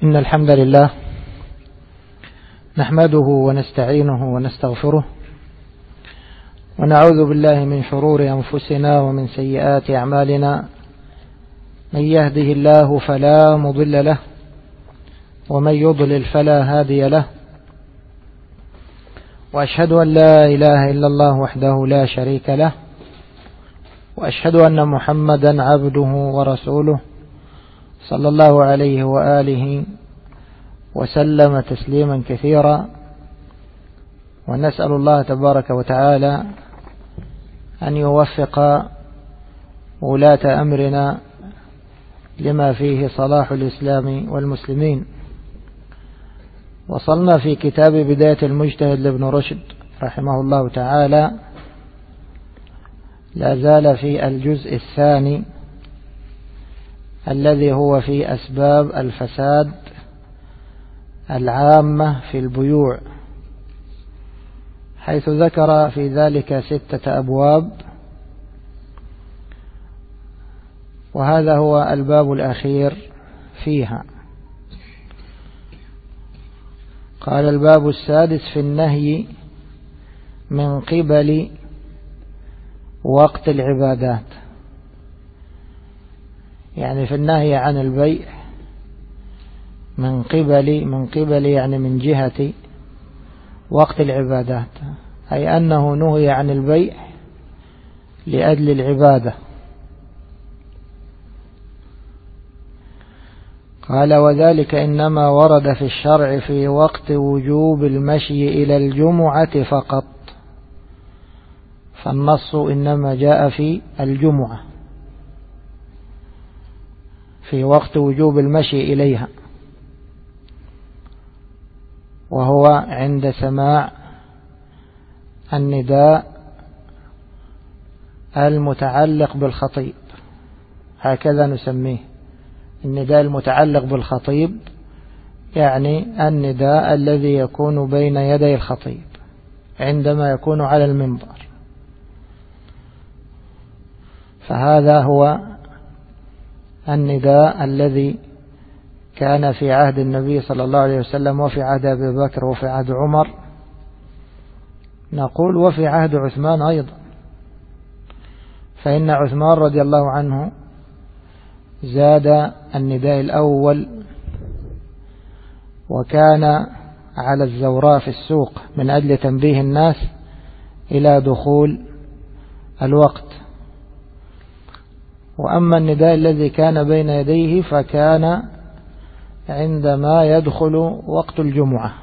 إن الحمد لله نحمده ونستعينه ونستغفره ونعوذ بالله من شرور أنفسنا ومن سيئات أعمالنا. من يهده الله فلا مضل له ومن يضلل فلا هادي له، وأشهد أن لا إله إلا الله وحده لا شريك له، وأشهد أن محمدا عبده ورسوله صلى الله عليه وآله وسلم تسليما كثيرا. ونسأل الله تبارك وتعالى أن يوفق ولاة أمرنا لما فيه صلاح الإسلام والمسلمين. وصلنا في كتاب بداية المجتهد لابن رشد رحمه الله تعالى، لا زال في الجزء الثاني الذي هو في أسباب الفساد العامة في البيوع، حيث ذكر في ذلك 6 أبواب، وهذا هو الباب الأخير فيها. قال: الباب السادس في النهي من قبل وقت العبادات، يعني في النهي عن البيع من قبل يعني من جهة وقت العبادات، أي أنه نهي عن البيع لأجل العبادة. قال: وذلك إنما ورد في الشرع في وقت وجوب المشي إلى الجمعة فقط، فالنص إنما جاء في الجمعة في وقت وجوب المشي إليها، وهو عند سماع النداء المتعلق بالخطيب، هكذا نسميه النداء المتعلق بالخطيب، يعني النداء الذي يكون بين يدي الخطيب عندما يكون على المنبر. فهذا هو النداء الذي كان في عهد النبي صلى الله عليه وسلم، وفي عهد أبي بكر، وفي عهد عمر، نقول وفي عهد عثمان أيضا، فإن عثمان رضي الله عنه زاد النداء الأول، وكان على الزوراء في السوق من أجل تنبيه الناس إلى دخول الوقت. وأما النداء الذي كان بين يديه فكان عندما يدخل وقت الجمعة.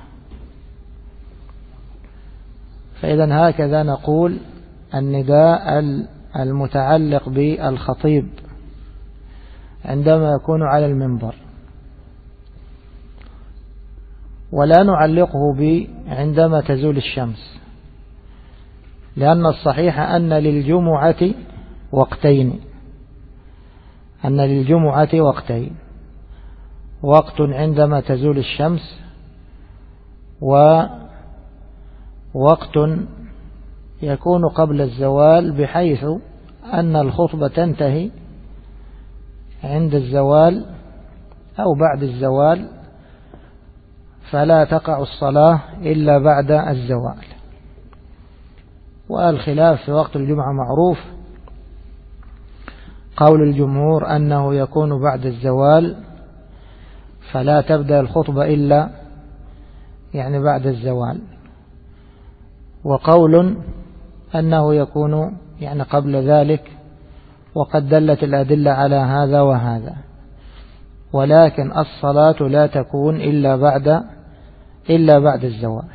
فإذا هكذا نقول النداء المتعلق بالخطيب عندما يكون على المنبر، ولا نعلقه عندما تزول الشمس، لأن الصحيح أن للجمعة وقتين، وقت عندما تزول الشمس، ووقت يكون قبل الزوال، بحيث أن الخطبة تنتهي عند الزوال أو بعد الزوال، فلا تقع الصلاة إلا بعد الزوال. والخلاف في وقت الجمعة معروف، قول الجمهور أنه يكون بعد الزوال، فلا تبدأ الخطبة إلا يعني بعد الزوال، وقول أنه يكون يعني قبل ذلك، وقد دلت الأدلة على هذا وهذا، ولكن الصلاة لا تكون إلا بعد الزوال.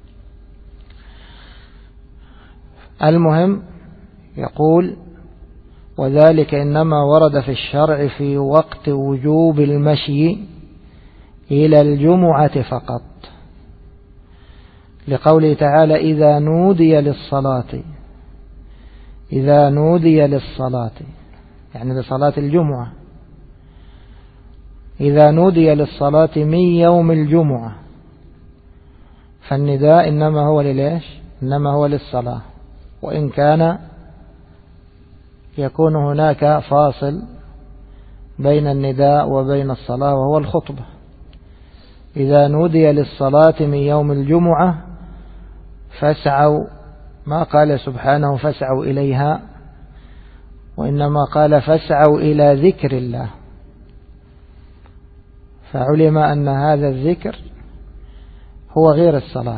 المهم يقول: وذلك إنما ورد في الشرع في وقت وجوب المشي إلى الجمعة فقط، لقوله تعالى: إذا نودي للصلاة، يعني لصلاة الجمعة، إذا نودي للصلاة من يوم الجمعة، فالنداء إنما هو للصلاة، وإن كان يكون هناك فاصل بين النداء وبين الصلاة وهو الخطبة، إذا نودي للصلاة من يوم الجمعة فاسعوا، ما قال سبحانه فاسعوا إليها، وإنما قال فاسعوا إلى ذكر الله. فعلم أن هذا الذكر هو غير الصلاة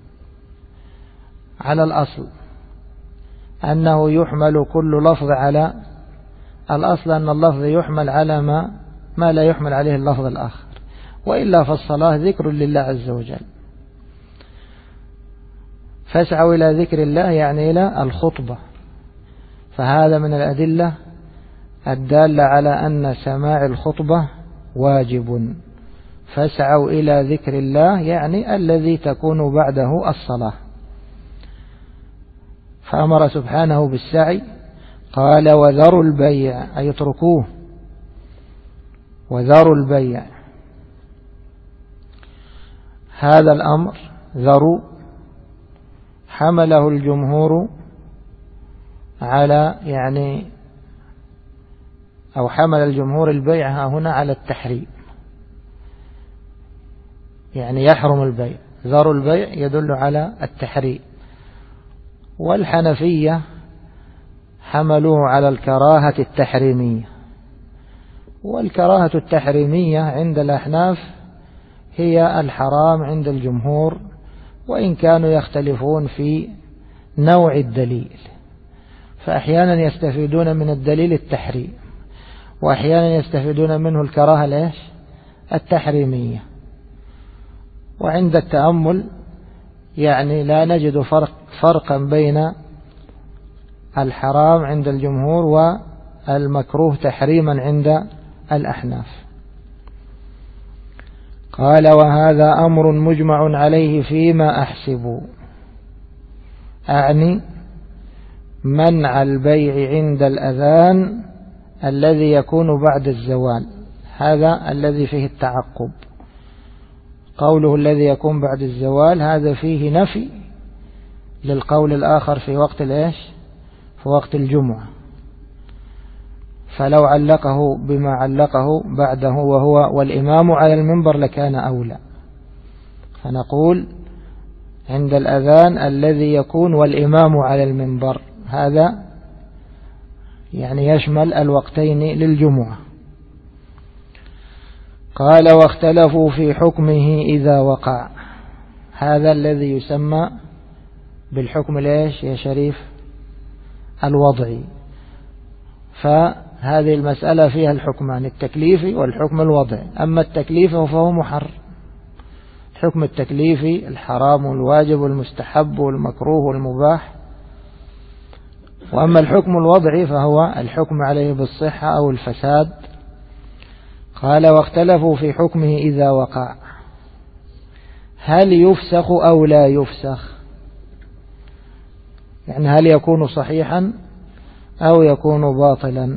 على الأصل، أنه يحمل كل لفظ على الأصل، أن اللفظ يحمل على ما لا يحمل عليه اللفظ الآخر، وإلا فالصلاة ذكر لله عز وجل. فاسعوا إلى ذكر الله يعني إلى الخطبة، فهذا من الأدلة الدالة على أن سماع الخطبة واجب. فاسعوا إلى ذكر الله يعني الذي تكون بعده الصلاة. فأمر سبحانه بالسعي، قال وذروا البيع، أي اتركوه، وذروا البيع. هذا الأمر ذروا حمله الجمهور على أو حمل الجمهور البيع هنا على التحريم، يعني يحرم البيع. ذروا البيع يدل على التحريم. والحنفية حملوه على الكراهة التحريمية، والكراهة التحريمية عند الأحناف هي الحرام عند الجمهور، وإن كانوا يختلفون في نوع الدليل، فأحيانا يستفيدون من الدليل التحريم، وأحيانا يستفيدون منه الكراهة التحريمية. وعند التأمل لا نجد فرقا بين الحرام عند الجمهور والمكروه تحريما عند الأحناف. قال وهذا أمر مجمع عليه فيما أحسب، أعني منع البيع عند الأذان الذي يكون بعد الزوال، هذا الذي فيه التعقب. قوله الذي يكون بعد الزوال هذا فيه نفي للقول الآخر في وقت في وقت الجمعة، فلو علقه بما علقه بعده وهو والإمام على المنبر لكان أولى. فنقول عند الأذان الذي يكون والإمام على المنبر، هذا يشمل الوقتين للجمعة. قال واختلفوا في حكمه إذا وقع، هذا الذي يسمى بالحكم يا شريف الوضعي. فهذه المسألة فيها الحكمان، التكليفي والحكم الوضعي. أما التكليفي فهو محرم، الحكم التكليفي الحرام والواجب والمستحب والمكروه والمباح. وأما الحكم الوضعي فهو الحكم عليه بالصحة أو الفساد. قال واختلفوا في حكمه إذا وقع، هل يفسخ أو لا يفسخ؟ هل يكون صحيحا أو يكون باطلا؟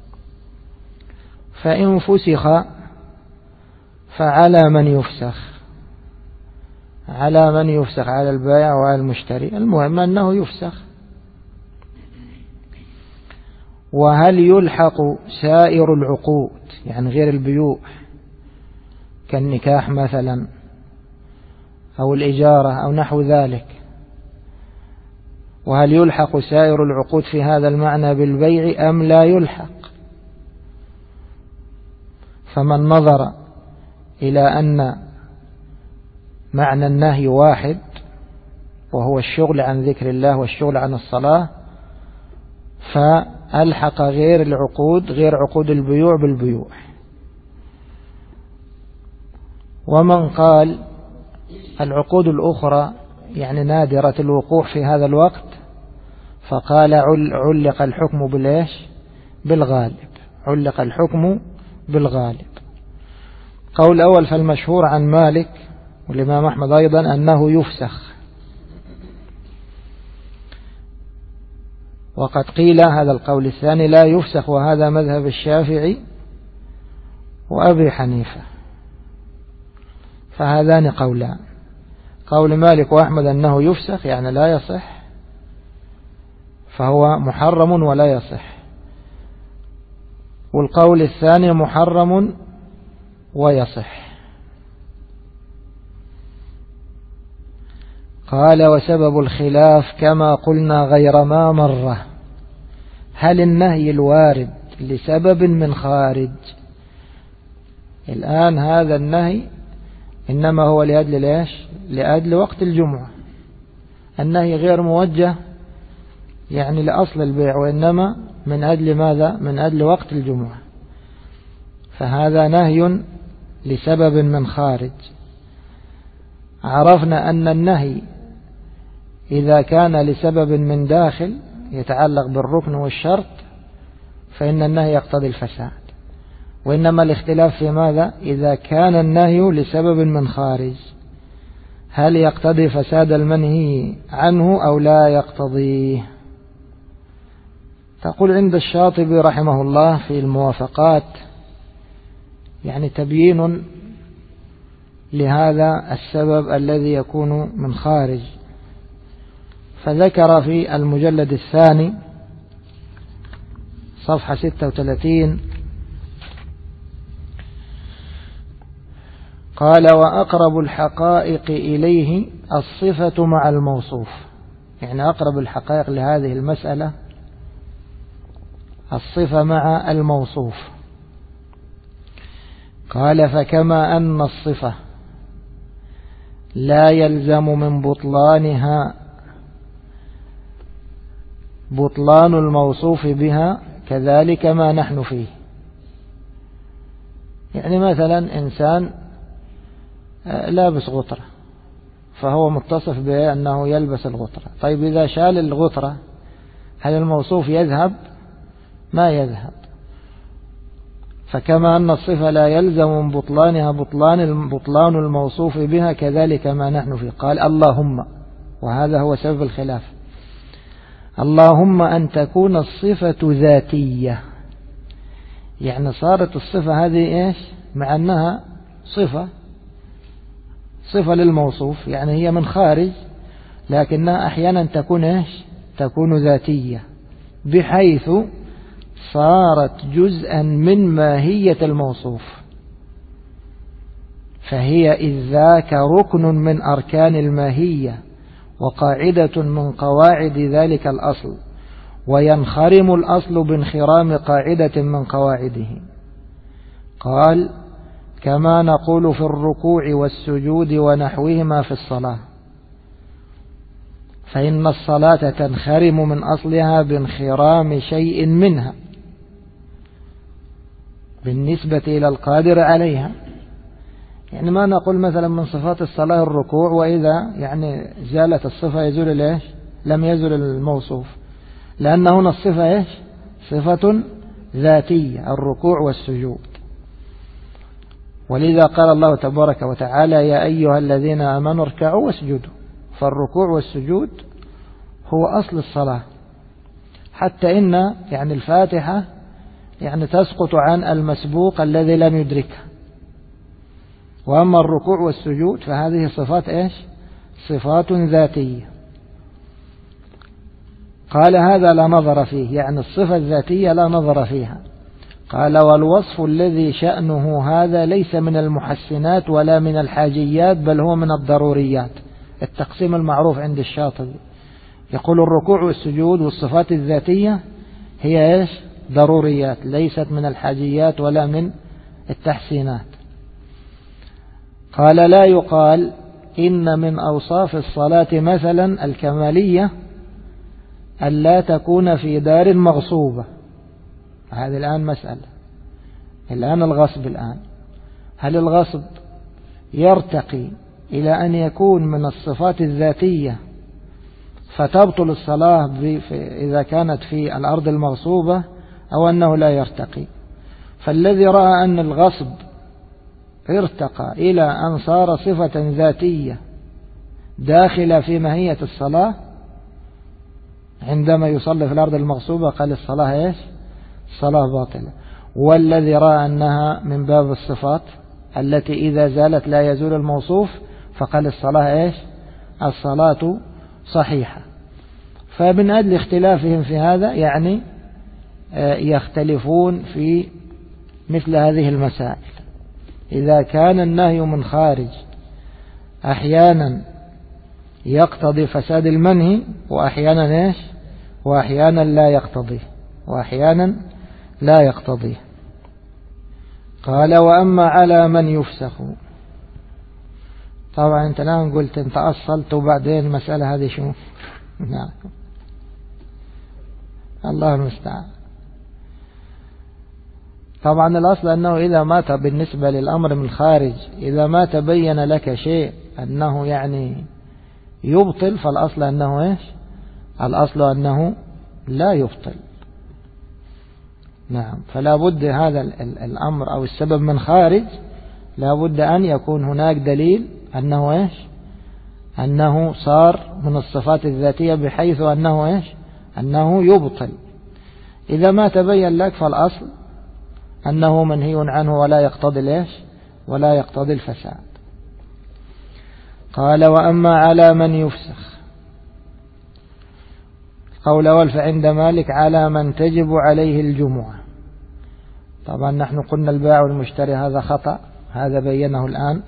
فإن فسخ فعلى من يفسخ؟ على من يفسخ؟ على البائع وعلى المشتري، المهم أنه يفسخ. وهل يلحق سائر العقود غير البيوع كالنكاح مثلا أو الإجارة أو نحو ذلك؟ وهل يلحق سائر العقود في هذا المعنى بالبيع أم لا يلحق؟ فمن نظر إلى أن معنى النهي واحد وهو الشغل عن ذكر الله والشغل عن الصلاة، فألحق غير العقود، غير عقود البيوع بالبيوع. ومن قال العقود الأخرى نادرة الوقوع في هذا الوقت، فقال علق الحكم بالغالب، علق الحكم بالغالب. قول الأول فالمشهور عن مالك والإمام أحمد أيضا أنه يفسخ، وقد قيل هذا القول الثاني لا يفسخ، وهذا مذهب الشافعي وأبي حنيفة. فهذان قولان، قول مالك وأحمد أنه يفسخ لا يصح، فهو محرم ولا يصح، والقول الثاني محرم ويصح. قال وسبب الخلاف كما قلنا غير ما مرة، هل النهي الوارد لسبب من خارج؟ الآن هذا النهي إنما هو لأجل ليش؟ لأجل وقت الجمعة. النهي غير موجه يعني لأصل البيع، وإنما من أجل ماذا؟ من أجل وقت الجمعة، فهذا نهي لسبب من خارج. عرفنا أن النهي إذا كان لسبب من داخل يتعلق بالركن والشرط فإن النهي يقتضي الفساد، وإنما الاختلاف في ماذا؟ إذا كان النهي لسبب من خارج هل يقتضي فساد المنهي عنه أو لا يقتضيه؟ تقول عند الشاطبي رحمه الله في الموافقات يعني تبيين لهذا السبب الذي يكون من خارج، فذكر في المجلد الثاني صفحة 36 قال وأقرب الحقائق إليه الصفة مع الموصوف، يعني أقرب الحقائق لهذه المسألة الصفة مع الموصوف. قال فكما أن الصفة لا يلزم من بطلانها بطلان الموصوف بها كذلك ما نحن فيه. يعني مثلا إنسان لابس غطرة فهو متصف بأنه يلبس الغطرة، طيب إذا شال الغطرة هل الموصوف يذهب؟ ما يذهب. فكما أن الصفة لا يلزم من بطلانها بطلان الموصوف بها كذلك ما نحن فيه. قال اللهم، وهذا هو سبب الخلاف، اللهم أن تكون الصفة ذاتية، يعني صارت الصفة هذه إيش؟ مع أنها صفة للموصوف، يعني هي من خارج، لكنها أحيانا تكون إيش؟ تكون ذاتية، بحيث صارت جزءا من ماهية الموصوف، فهي إذ ذاك ركن من أركان الماهية وقاعدة من قواعد ذلك الأصل، وينخرم الأصل بانخرام قاعدة من قواعده. قال كما نقول في الركوع والسجود ونحوهما في الصلاة، فإن الصلاة تنخرم من أصلها بانخرام شيء منها بالنسبة إلى القادر عليها. يعني ما نقول مثلا من صفات الصلاة الركوع، وإذا يعني زالت الصفة يزول ليش؟ لم يزل الموصوف، لأن هنا الصفة إيش؟ صفة ذاتية، الركوع والسجود. ولذا قال الله تبارك وتعالى يا أيها الذين آمنوا اركعوا واسجدوا، فالركوع والسجود هو أصل الصلاة، حتى إن يعني الفاتحة يعني تسقط عن المسبوق الذي لم يدركها، وأما الركوع والسجود فهذه صفات إيش؟ صفات ذاتية. قال هذا لا نظر فيه، يعني الصفة الذاتية لا نظر فيها. قال والوصف الذي شأنه هذا ليس من المحسنات ولا من الحاجيات، بل هو من الضروريات. التقسيم المعروف عند الشاطبي يقول الركوع والسجود والصفات الذاتية هي إيش؟ ضروريات، ليست من الحاجيات ولا من التحسينات. قال لا يقال إن من أوصاف الصلاة مثلا الكمالية ألا تكون في دار مغصوبة. هذه الآن مسألة، الآن الغصب، الآن هل الغصب يرتقي إلى أن يكون من الصفات الذاتية فتبطل الصلاة إذا كانت في الأرض المغصوبة، أو أنه لا يرتقي؟ فالذي رأى أن الغصب ارتقى إلى أن صار صفة ذاتية داخلة في ماهية الصلاة عندما يصلي في الأرض المغصوبة قال الصلاة إيش؟ الصلاة باطلة. والذي رأى أنها من باب الصفات التي إذا زالت لا يزول الموصوف فقال الصلاة إيش؟ الصلاة صحيحة. فمن أجل اختلافهم في هذا يعني يختلفون في مثل هذه المسائل. إذا كان النهي من خارج أحيانا يقتضي فساد المنهي، وأحيانا إيش؟ وأحيانا لا يقتضي، وأحيانا لا يقتضي. قال وأما على من يفسخ. طبعا أنت الآن قلت أنت أصلت وبعدين المسألة هذه شو؟ نعم الله المستعان. طبعا الأصل أنه إذا مات بالنسبة للأمر من الخارج، إذا ما تبين لك شيء أنه يعني يبطل، فالأصل أنه إيش؟ الأصل أنه لا يبطل. نعم. فلا بد هذا الأمر أو السبب من خارج، لا بد أن يكون هناك دليل أنه إيش؟ أنه صار من الصفات الذاتية بحيث أنه إيش؟ أنه يبطل. إذا ما تبين لك فالأصل أنه منهي عنه ولا يقتضي الإيش؟ ولا يقتضي الفساد. قال وأما على من يفسخ. قول أول فعند مالك على من تجب عليه الجمعة. طبعا نحن قلنا البائع والمشتري هذا خطأ، هذا بينه الآن.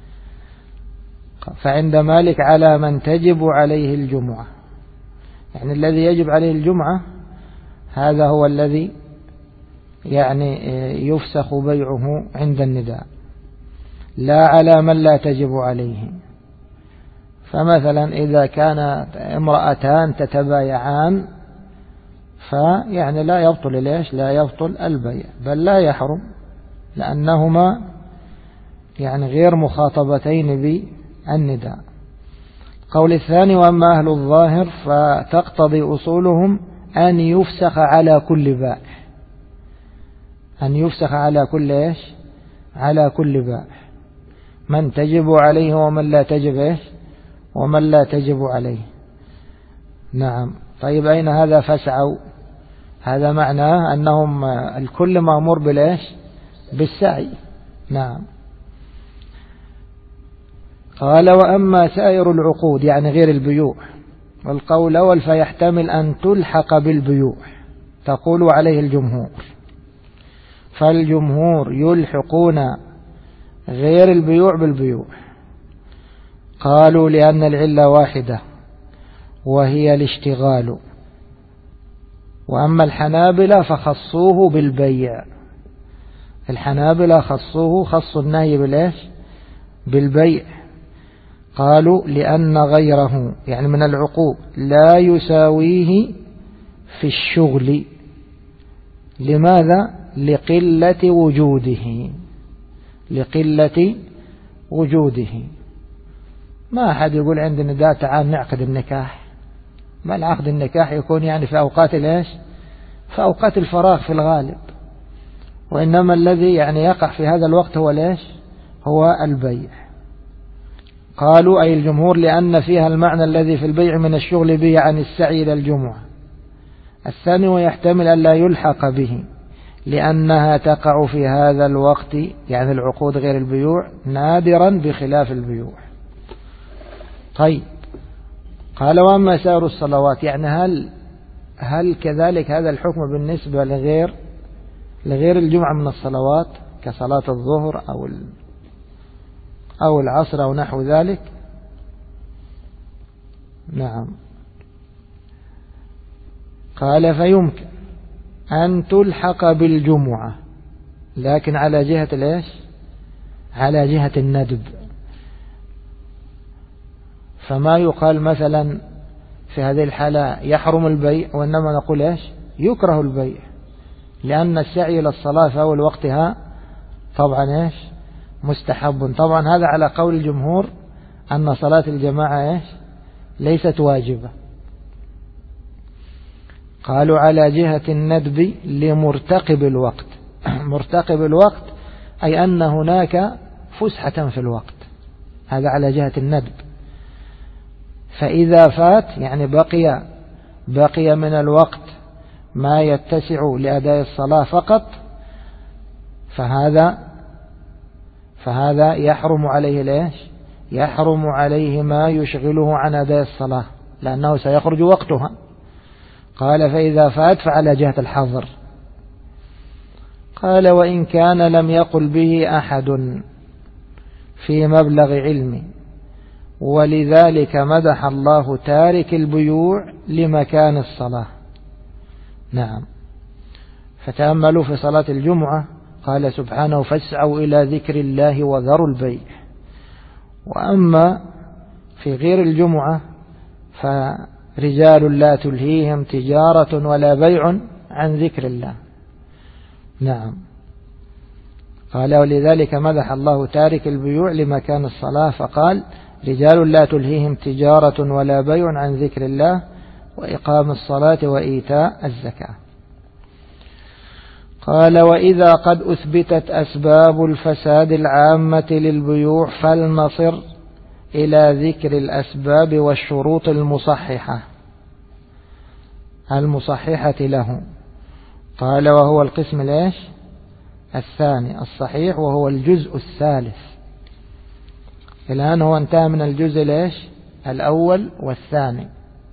فعند مالك على من تجب عليه الجمعة، يعني الذي يجب عليه الجمعة هذا هو الذي يعني يفسخ بيعه عند النداء، لا على من لا تجب عليه. فمثلا إذا كان امرأتان تتبايعان فيعني لا يبطل ليش؟ لا يبطل البيع، بل لا يحرم، لأنهما يعني غير مخاطبتين بالنداء. قول الثاني وأما أهل الظاهر فتقتضي أصولهم أن يفسخ على كل بائع، أن يفسخ على كل إيش؟ على كل بائع، من تجب عليه ومن لا تجب إيش؟ ومن لا تجب عليه. نعم. طيب أين هذا فسعوا؟ هذا معناه أنهم الكل مأمور بالإيش؟ بالسعي. نعم. قال وأما سائر العقود يعني غير البيوع. والقول الأول فيحتمل أن تلحق بالبيوع، تقول عليه الجمهور، فالجمهور يلحقون غير البيوع بالبيوع. قالوا لأن العلة واحدة وهي الاشتغال. وأما الحنابلة فخصوه بالبيع، الحنابلة خصوا النهي بالإيش؟ بالبيع. قالوا لأن غيره يعني من العقود لا يساويه في الشغل. لماذا؟ لقلة وجوده، لقلة وجوده. ما أحد يقول عند النداء تعال نعقد النكاح، بل عقد النكاح يكون يعني في أوقات الإيش؟ في أوقات الفراغ في الغالب، وإنما الذي يعني يقع في هذا الوقت هو الإيش؟ هو البيع. قالوا أي الجمهور لأن فيها المعنى الذي في البيع من الشغل به عن السعي إلى الجمعة. الثاني ويحتمل أن لا يلحق به لأنها تقع في هذا الوقت، يعني العقود غير البيوع نادرا بخلاف البيوع. طيب قال وأما سائر الصلوات، يعني هل كذلك هذا الحكم بالنسبة لغير الجمعة من الصلوات كصلاة الظهر أو العصر أو نحو ذلك؟ نعم. قال فيمكن أن تلحق بالجمعة لكن على جهة الإيش؟ على جهة الندب. فما يقال مثلا في هذه الحالة يحرم البيع، وإنما نقول إيش؟ يكره البيع، لأن السعي إلى الصلاة في أول وقتها طبعا إيش؟ مستحب. طبعا هذا على قول الجمهور أن صلاة الجماعة إيش؟ ليست واجبة. قالوا على جهة الندب لمرتقب الوقت. مرتقب الوقت أي أن هناك فسحة في الوقت، هذا على جهة الندب. فإذا فات يعني بقي من الوقت ما يتسع لأداء الصلاة فقط، فهذا يحرم عليه ليش؟ يحرم عليه ما يشغله عن أداء الصلاة، لأنه سيخرج وقتها. قال فإذا فات فعلى جهة الحظر. قال وإن كان لم يقل به أحد في مبلغ علمي ولذلك مدح الله تارك البيوع لمكان الصلاة. نعم. فتأملوا في صلاة الجمعة قال سبحانه فاسعوا إلى ذكر الله وذروا البيع. وأما في غير الجمعة فرجال لا تلهيهم تجارة ولا بيع عن ذكر الله. نعم. قال ولذلك مدح الله تارك البيوع لمكان الصلاة فقال رجال لا تلهيهم تجارة ولا بيع عن ذكر الله وإقام الصلاة وإيتاء الزكاة. قال وإذا قد أثبتت أسباب الفساد العامة للبيوع فلنصر إلى ذكر الأسباب والشروط المصححة له. قال وهو القسم ليش الثاني الصحيح وهو الجزء الثالث. الآن هو انتهى من الجزء ليش الأول والثاني.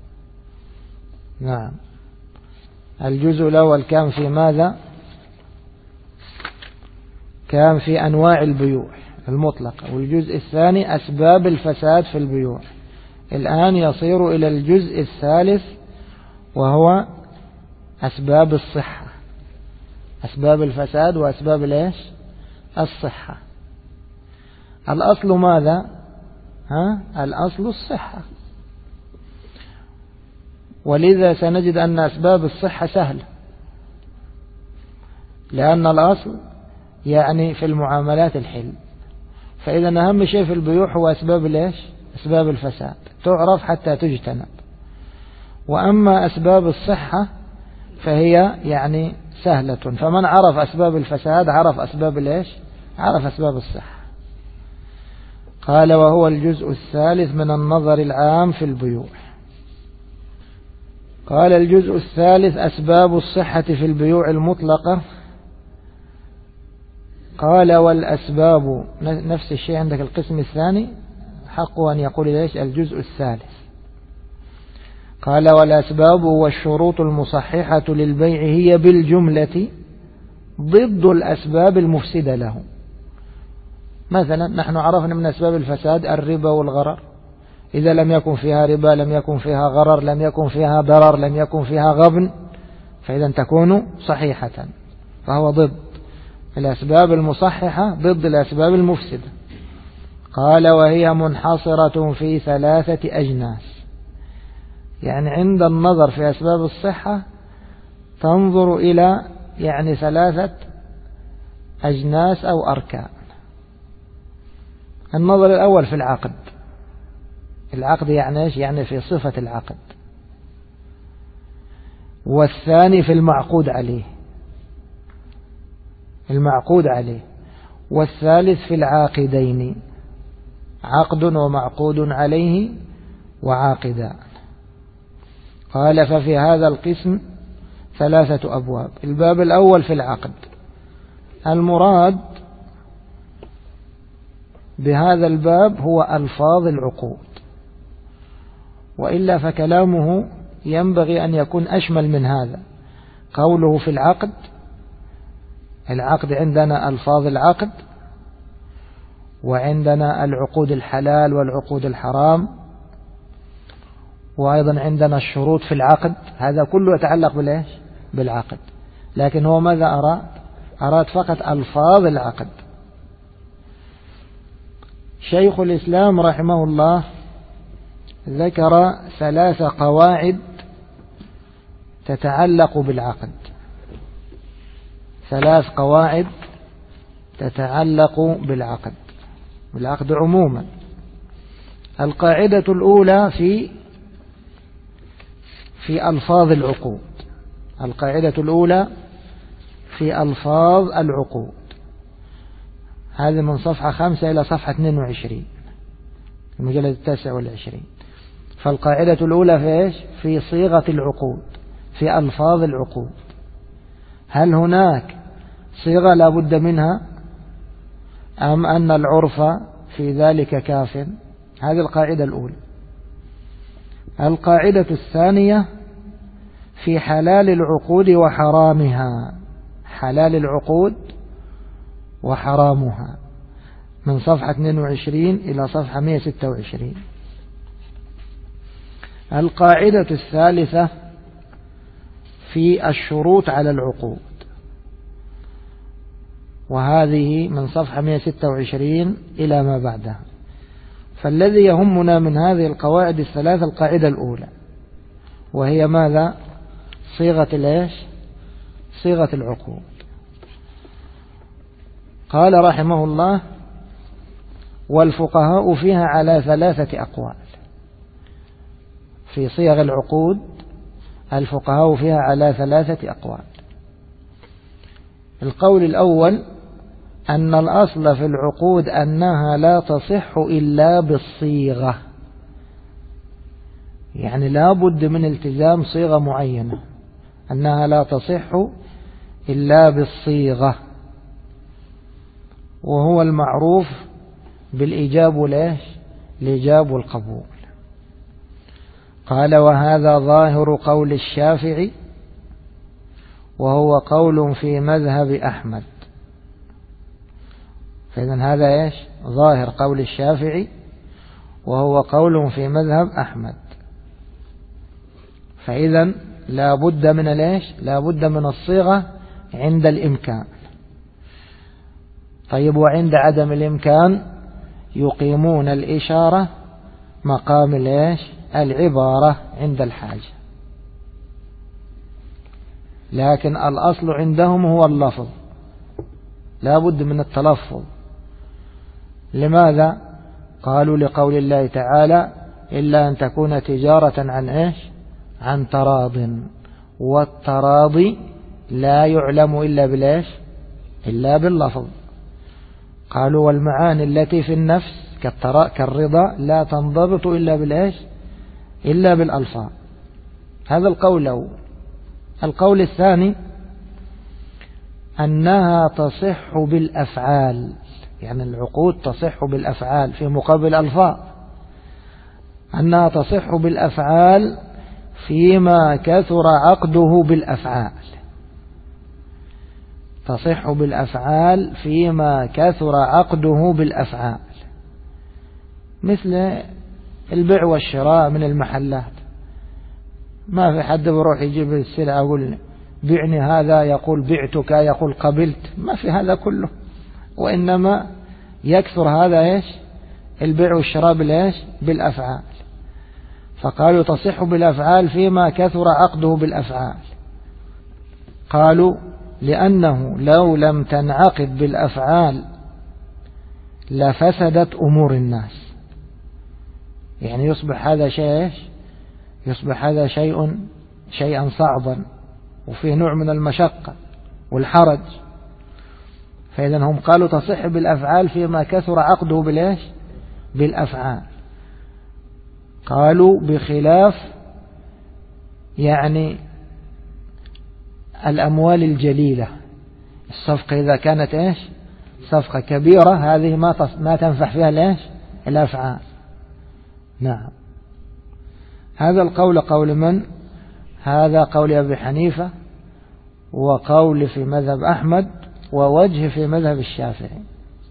نعم. الجزء الأول كان في ماذا؟ كان في أنواع البيوع المطلقة، والجزء الثاني أسباب الفساد في البيوع. الآن يصير إلى الجزء الثالث وهو أسباب الصحة، أسباب الفساد وأسباب ليش الصحة. الأصل ماذا؟ الأصل الصحة، ولذا سنجد أن أسباب الصحة سهلة، لأن الأصل يعني في المعاملات الحل. فإذا أهم شيء في البيوع هو أسباب ليش أسباب الفساد تعرف حتى تجتنب. وأما أسباب الصحة فهي يعني سهلة، فمن عرف أسباب الفساد عرف أسباب ليش عرف أسباب الصحة. قال وهو الجزء الثالث من النظر العام في البيوع. قال الجزء الثالث أسباب الصحة في البيوع المطلقة. قال والأسباب نفس الشيء عندك القسم الثاني حقه أن يقول ليش الجزء الثالث. قال والأسباب والشروط المصححة للبيع هي بالجملة ضد الأسباب المفسدة له. مثلا نحن عرفنا من أسباب الفساد الربا والغرر، إذا لم يكن فيها ربا لم يكن فيها غرر لم يكن فيها ضرر لم يكن فيها غبن، فإذا تكون صحيحة، فهو ضد الأسباب المصححة ضد الأسباب المفسدة. قال وهي منحصرة في 3 أجناس، يعني عند النظر في أسباب الصحة تنظر إلى يعني 3 أجناس أو أركان. النظر الأول في العقد. العقد يعني إيش؟ يعني في صفة العقد. والثاني في المعقود عليه، المعقود عليه. والثالث في العاقدين، عقد ومعقود عليه وعاقدان. قال ففي هذا القسم 3 أبواب. الباب الأول في العقد. المراد بهذا الباب هو ألفاظ العقود، وإلا فكلامه ينبغي أن يكون أشمل من هذا. قوله في العقد، العقد عندنا ألفاظ العقد، وعندنا العقود الحلال والعقود الحرام، وأيضا عندنا الشروط في العقد. هذا كله يتعلق بالإيش؟ بالعقد. لكن هو ماذا أراد؟ أراد فقط ألفاظ العقد. شيخ الإسلام رحمه الله ذكر 3 قواعد تتعلق بالعقد، 3 قواعد تتعلق بالعقد عموما. القاعدة الأولى في ألفاظ العقود. القاعدة الأولى في ألفاظ العقود، هذه من صفحة 5 إلى صفحة 22 المجلد 29. فالقاعدة الأولى في إيش؟ في صيغة العقود، في ألفاظ العقود. هل هناك صيغة لا بد منها أم أن العرف في ذلك كاف؟ هذه القاعدة الأولى. القاعدة الثانية في حلال العقود وحرامها، حلال العقود وحرامها، من صفحة 22 إلى صفحة 126. القاعدة الثالثة في الشروط على العقود، وهذه من صفحة 126 إلى ما بعدها. فالذي يهمنا من هذه القواعد الثلاثة القاعدة الأولى، وهي ماذا؟ صيغة العقود. قال رحمه الله: والفقهاء فيها على 3 أقوال. في صيغ العقود الفقهاء فيها على 3 أقوال. القول الأول أن الأصل في العقود أنها لا تصح إلا بالصيغة، يعني لا بد من التزام صيغة معينة، أنها لا تصح إلا بالصيغة، وهو المعروف بالإيجاب الإيجاب والقبول. قال: وهذا ظاهر قول الشافعي، وهو قول في مذهب أحمد. فإذن هذا ظاهر قول الشافعي، وهو قول في مذهب أحمد. فإذن لا بد من لا بد من الصيغة عند الإمكان. طيب، وعند عدم الإمكان يقيمون الإشارة مقام العبارة عند الحاجة، لكن الأصل عندهم هو اللفظ، لا بد من التلفظ. لماذا؟ قالوا: لقول الله تعالى: إلا أن تكون تجارة عن تراض، والتراضي لا يعلم إلا باللفظ. قالوا: والمعاني التي في النفس كالرضا لا تنضبط إلا بالألفاظ. هذا القول الأول. القول الثاني أنها تصح بالأفعال، يعني العقود تصح بالأفعال في مقابل الألفاظ، أنها تصح بالأفعال فيما كثر عقده بالأفعال، تصح بالأفعال فيما كثر عقده بالأفعال، مثل البيع والشراء من المحلات. ما في حد بيروح يجيب السلعة يقول بيعني هذا، يقول بعتك، يقول قبلت، ما في هذا كله، وإنما يكثر هذا البيع والشراء بالأفعال. فقالوا تصح بالأفعال فيما كثر عقده بالأفعال. قالوا: لأنه لو لم تنعقد بالأفعال لفسدت أمور الناس، يعني يصبح هذا شيئا صعبا، وفيه نوع من المشقة والحرج. فإذا هم قالوا تصح بالأفعال فيما كثر عقده بالأفعال. قالوا: بخلاف يعني الأموال الجليلة، الصفقة إذا كانت صفقة كبيرة، هذه ما تنفع فيها الأفعال. نعم. هذا القول قول من؟ هذا قول أبي حنيفة، وقول في مذهب أحمد، ووجه في مذهب الشافعي.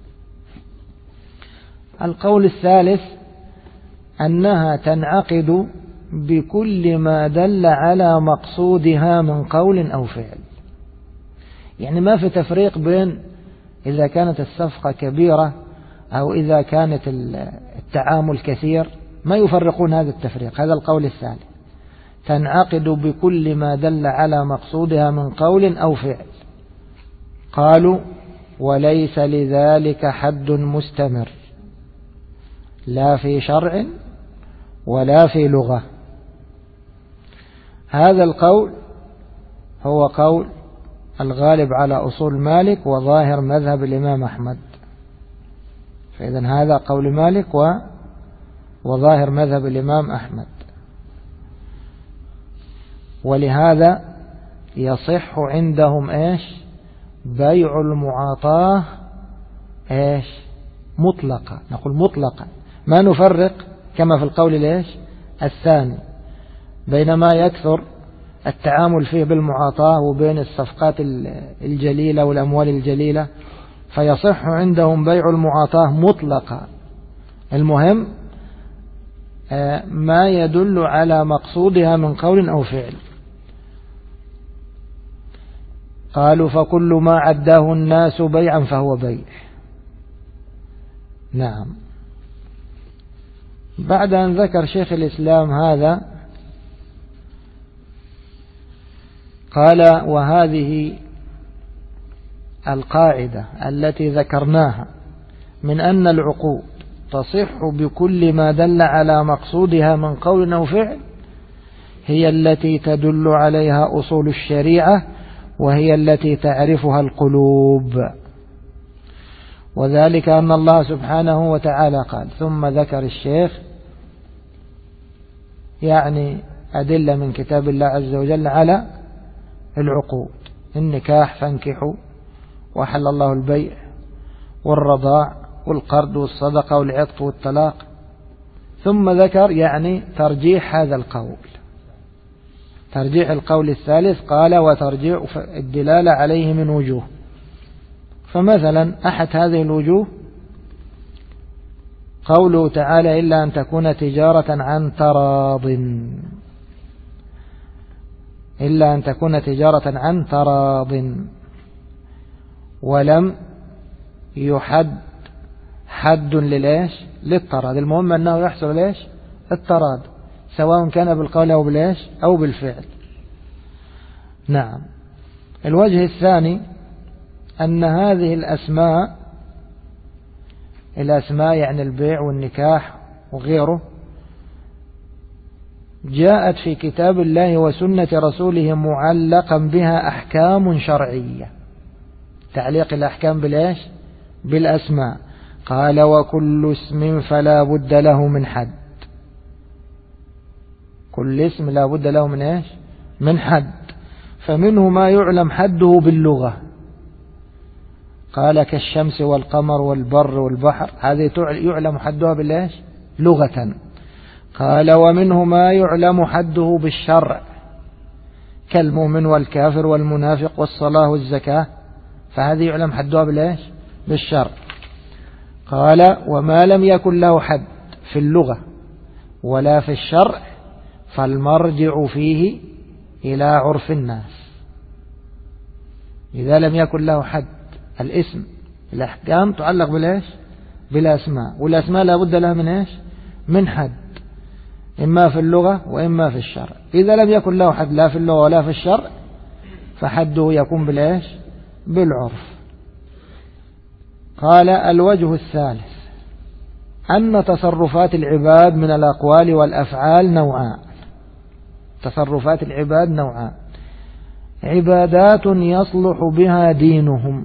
القول الثالث أنها تنعقد بكل ما دل على مقصودها من قول أو فعل، يعني ما في تفريق بين إذا كانت الصفقة كبيرة أو إذا كانت التعامل كثير، ما يفرقون هذا التفريق. هذا القول الثالث، تنعقد بكل ما دل على مقصودها من قول أو فعل. قالوا: وليس لذلك حد مستمر، لا في شرع ولا في لغة. هذا القول هو قول الغالب على أصول مالك وظاهر مذهب الإمام أحمد. فإذن هذا قول مالك وظاهر مذهب الإمام أحمد. ولهذا يصح عندهم بيع المعاطاة مطلقا، نقول مطلقا، ما نفرق كما في القول الثاني، بينما يكثر التعامل فيه بالمعاطاة وبين الصفقات الجليلة والأموال الجليلة، فيصح عندهم بيع المعاطاة مطلقا. المهم ما يدل على مقصودها من قول أو فعل. قالوا فكل ما عداه الناس بيعا فهو بيع. نعم. بعد أن ذكر شيخ الإسلام هذا قال وهذه القاعدة التي ذكرناها من أن العقود تصح بكل ما دل على مقصودها من قول أو فعل هي التي تدل عليها أصول الشريعة، وهي التي تعرفها القلوب. وذلك أن الله سبحانه وتعالى قال، ثم ذكر الشيخ يعني أدلة من كتاب الله عز وجل على العقود: النكاح فانكحوا، وحل الله البيع والرضاع والقرض والصدقة والعتق والطلاق. ثم ذكر يعني ترجيح هذا القول، ترجيح القول الثالث، قال وترجيح الدلالة عليه من وجوه. فمثلا أحد هذه الوجوه قوله تعالى إلا أن تكون تجارة عن تراض، إلا أن تكون تجارة عن تراض، ولم يحد حد للإيش؟ للتراض. المهم أنه يحصل ليش؟ التراض، سواء كان بالقول أو بالإيش؟ أو بالفعل. نعم. الوجه الثاني أن هذه الأسماء يعني البيع والنكاح وغيره جاءت في كتاب الله وسنة رسوله معلقا بها أحكام شرعية، تعليق الأحكام بالإيش؟ بالأسماء. قال وكل اسم فلا بد له من حد، كل اسم لا بد له من إيش؟ من حد. فمنه ما يعلم حده باللغة، قال كالشمس والقمر والبر والبحر، هذه يعلم حدها بالإيش؟ لغة. قال ومنه ما يعلم حده بالشرع، كالمؤمن والكافر والمنافق والصلاة والزكاة، فهذه يعلم حدها بالإيش؟ بالشرع. قال وما لم يكن له حد في اللغة ولا في الشرع فالمرجع فيه إلى عرف الناس. إذا لم يكن له حد الاسم، الأحكام تعلق بالإيش؟ بالأسماء، والأسماء لا بد لها من إيش؟ من حد، إما في اللغة وإما في الشرع. إذا لم يكن له حد لا في اللغة ولا في الشرع فحده يكون بالإيش؟ بالعرف. قال الوجه الثالث أن تصرفات العباد من الأقوال والأفعال نوعان. تصرفات العباد نوعان: عبادات يصلح بها دينهم،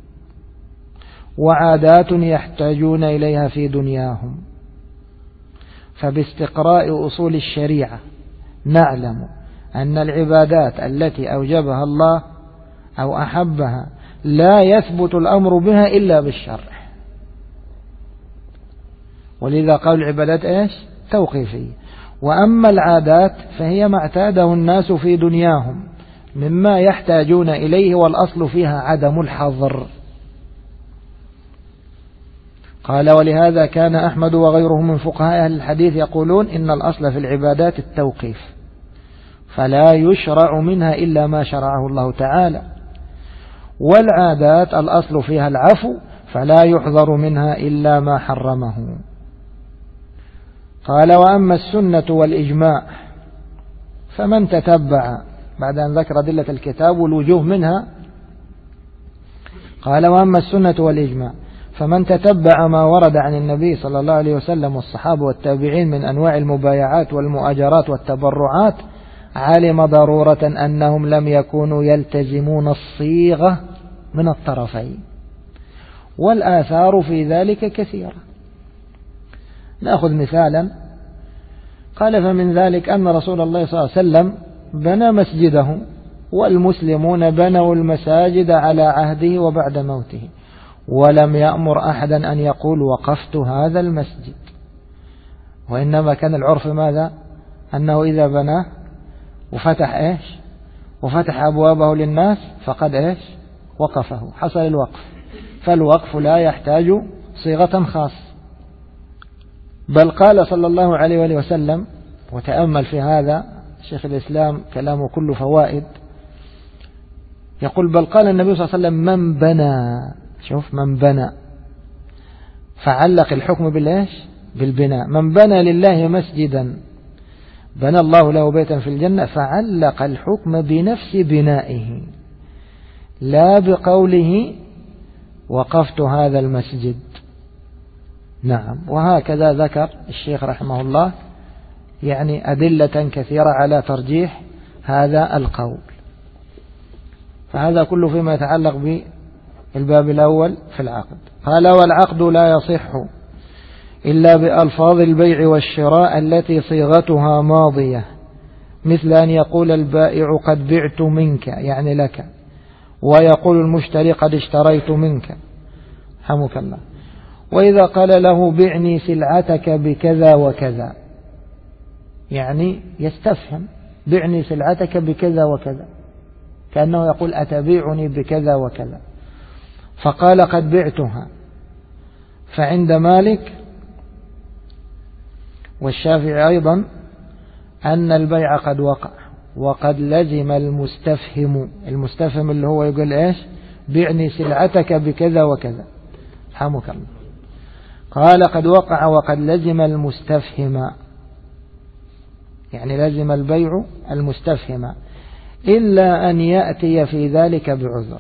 وعادات يحتاجون إليها في دنياهم. فباستقراء أصول الشريعة نعلم أن العبادات التي أوجبها الله أو أحبها لا يثبت الأمر بها إلا بالشرع، ولذا قال العبادات إيش؟ توقيفية. وأما العادات فهي ما اعتاده الناس في دنياهم مما يحتاجون إليه، والأصل فيها عدم الحظر. قال ولهذا كان أحمد وغيره من فقهاء أهل الحديث يقولون إن الأصل في العبادات التوقيف، فلا يشرع منها إلا ما شرعه الله تعالى. والعادات الأصل فيها العفو، فلا يحذر منها إلا ما حرمه. قال وأما السنة والإجماع فمن تتبع، بعد أن ذكر أدلة الكتاب والوجوه منها، قال وأما السنة والإجماع فمن تتبع ما ورد عن النبي صلى الله عليه وسلم والصحابة والتابعين من أنواع المبايعات والمؤاجرات والتبرعات علم ضرورة أنهم لم يكونوا يلتزمون الصيغة من الطرفين، والآثار في ذلك كثيرة. نأخذ مثالا. قال فمن ذلك أن رسول الله صلى الله عليه وسلم بنى مسجده، والمسلمون بنوا المساجد على عهده وبعد موته، ولم يأمر أحدا أن يقول وقفت هذا المسجد، وإنما كان العرف ماذا؟ أنه إذا بناه وفتح إيش؟ وفتح أبوابه للناس فقد إيش؟ وقفه، حصل الوقف. فالوقف لا يحتاج صيغة خاصة. بل قال صلى الله عليه وآله وسلم، وتأمل في هذا شيخ الإسلام كلامه كله فوائد، يقول بل قال النبي صلى الله عليه وسلم من بنى، شوف من بنى، فعلق الحكم بالإيش؟ بالبناء. من بنى لله مسجدا بنى الله له بيتا في الجنة، فعلق الحكم بنفس بنائه لا بقوله وقفت هذا المسجد. نعم. وهكذا ذكر الشيخ رحمه الله يعني أدلة كثيرة على ترجيح هذا القول. فهذا كله فيما يتعلق بالباب الأول في العقد. قال والعقد لا يصح إلا بألفاظ البيع والشراء التي صيغتها ماضية، مثل أن يقول البائع قد بعت منك يعني لك، ويقول المشتري قد اشتريت منك حمك الله. وإذا قال له بعني سلعتك بكذا وكذا، يعني يستفهم بعني سلعتك بكذا وكذا، كأنه يقول أتبيعني بكذا وكذا، فقال قد بعتها، فعند مالك والشافعي أيضا أن البيع قد وقع، وقد لزم المستفهم اللي هو يقول إيش؟ بعني سلعتك بكذا وكذا حمك الله. قال قد وقع وقد لزم المستفهم، يعني لزم البيع المستفهم إلا أن يأتي في ذلك بعذر.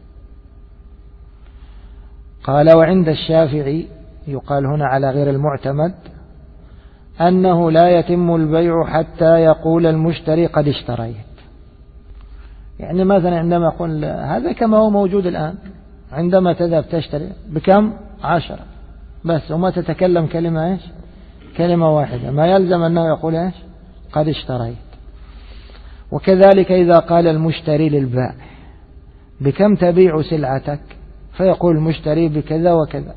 قال وعند الشافعي يقال هنا على غير المعتمد أنه لا يتم البيع حتى يقول المشتري قد اشتريت. يعني مثلا عندما يقول هذا كما هو موجود الآن، عندما تذهب تشتري بكم 10 بس، وما تتكلم كلمة إيش؟ كلمة واحدة، ما يلزم أنه يقول إيش؟ قد اشتريت. وكذلك إذا قال المشتري للبائع بكم تبيع سلعتك، فيقول المشتري بكذا وكذا.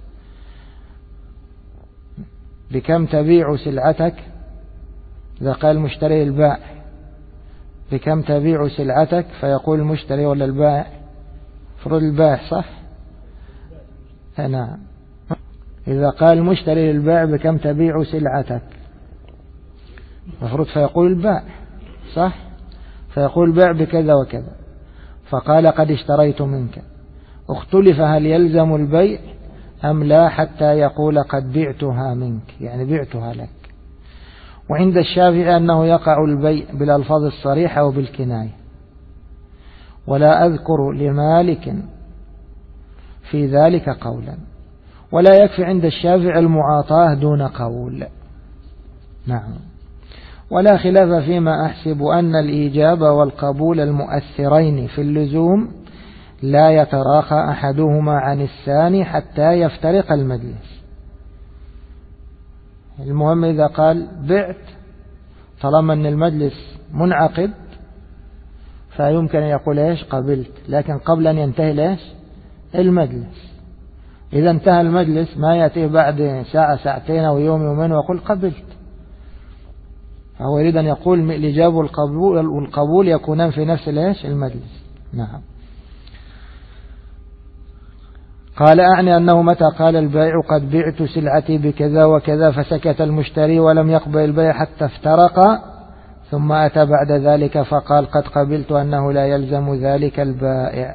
بكم تبيع سلعتك، إذا قال المشتري للبائع بكم تبيع سلعتك، فيقول المشتري ولا البائع؟ فرد البائع صح؟ نعم. إذا قال المشتري للبائع بكم تبيع سلعتك، مفروض فيقول البائع صح؟ فيقول البائع بكذا وكذا، فقال قد اشتريت منك. اختلف هل يلزم البيع أم لا حتى يقول قد بعتها منك، يعني بعتها لك. وعند الشافعي أنه يقع البيع بالألفاظ الصريحة وبالكناية، ولا أذكر لمالك في ذلك قولا، ولا يكفي عند الشافعي المعاطاة دون قول. نعم. ولا خلاف فيما أحسب أن الإيجاب والقبول المؤثرين في اللزوم لا يتراخى أحدهما عن الثاني حتى يفترق المجلس. المهم إذا قال بعت، طالما أن المجلس منعقد فيمكن أن يقول إيش؟ قبلت، لكن قبل أن ينتهي ليش؟ المجلس. إذا انتهى المجلس ما يأتيه بعد ساعة ساعتين أو يوم يومين ويقول قبلت، فهو يريد أن يقول الإجابة والقبول يكونان في نفس ليش؟ المجلس. نعم. قال أعني أنه متى قال البائع قد بعت سلعتي بكذا وكذا فسكت المشتري ولم يقبل البيع حتى افترقا، ثم أتى بعد ذلك فقال قد قبلت، أنه لا يلزم ذلك البائع،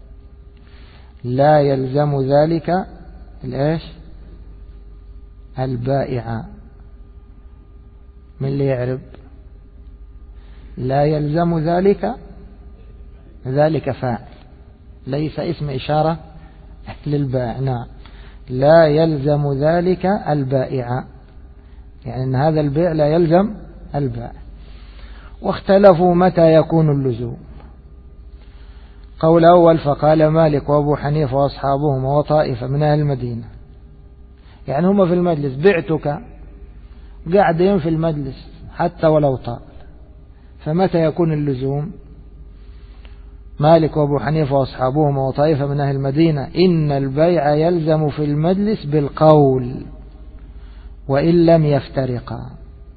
لا يلزم ذلك الإيش؟ البائع. من اللي يعرب؟ لا يلزم ذلك فاعل، ليس اسم إشارة للبائع. نعم. لا يلزم ذلك البائع، يعني أن هذا البيع لا يلزم البائع. واختلفوا متى يكون اللزوم. قول أول فقال مالك وأبو حنيفة وأصحابهما وطائفة من أهل المدينة، يعني هم في المجلس بعتك، قاعدين في المجلس حتى ولو طال، فمتى يكون اللزوم؟ مالك وأبو حنيفة وأصحابهما وطائفة من أهل المدينة إن البيع يلزم في المجلس بالقول وإن لم يفترقا.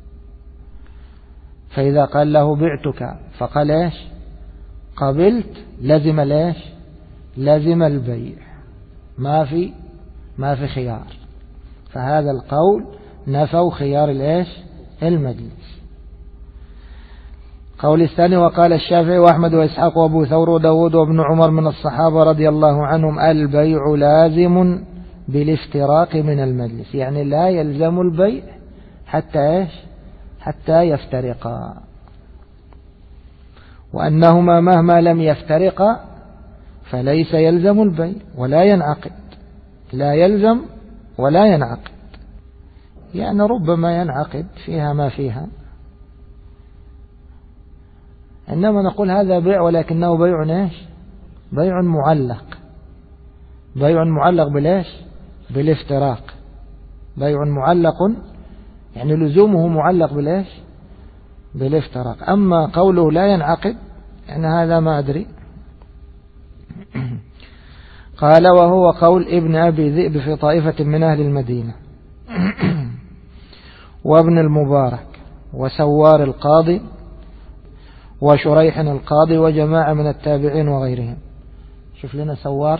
فإذا قال له بعتك فقال إيش؟ قبلت، لزم ليش؟ لزم البيع، ما في خيار. فهذا القول نفوا خيار المجلس. قول الثاني: وقال الشافعي وأحمد وإسحاق وأبو ثور وداود وابن عمر من الصحابة رضي الله عنهم: البيع لازم بالافتراق من المجلس، يعني لا يلزم البيع حتى يفترقا، وأنهما مهما لم يفترقا فليس يلزم البيع ولا ينعقد، لا يلزم ولا ينعقد، يعني ربما ينعقد فيها ما فيها، إنما نقول هذا بيع ولكنه بيع معلق، بيع معلق بالافتراق، بيع معلق يعني لزومه معلق بالافتراق. أما قوله لا ينعقد يعني هذا ما أدري. قال: وهو قول ابن أبي ذئب في طائفة من أهل المدينة وابن المبارك وسوار القاضي وشريح القاضي وجماعة من التابعين وغيرهم. شوف لنا سوار.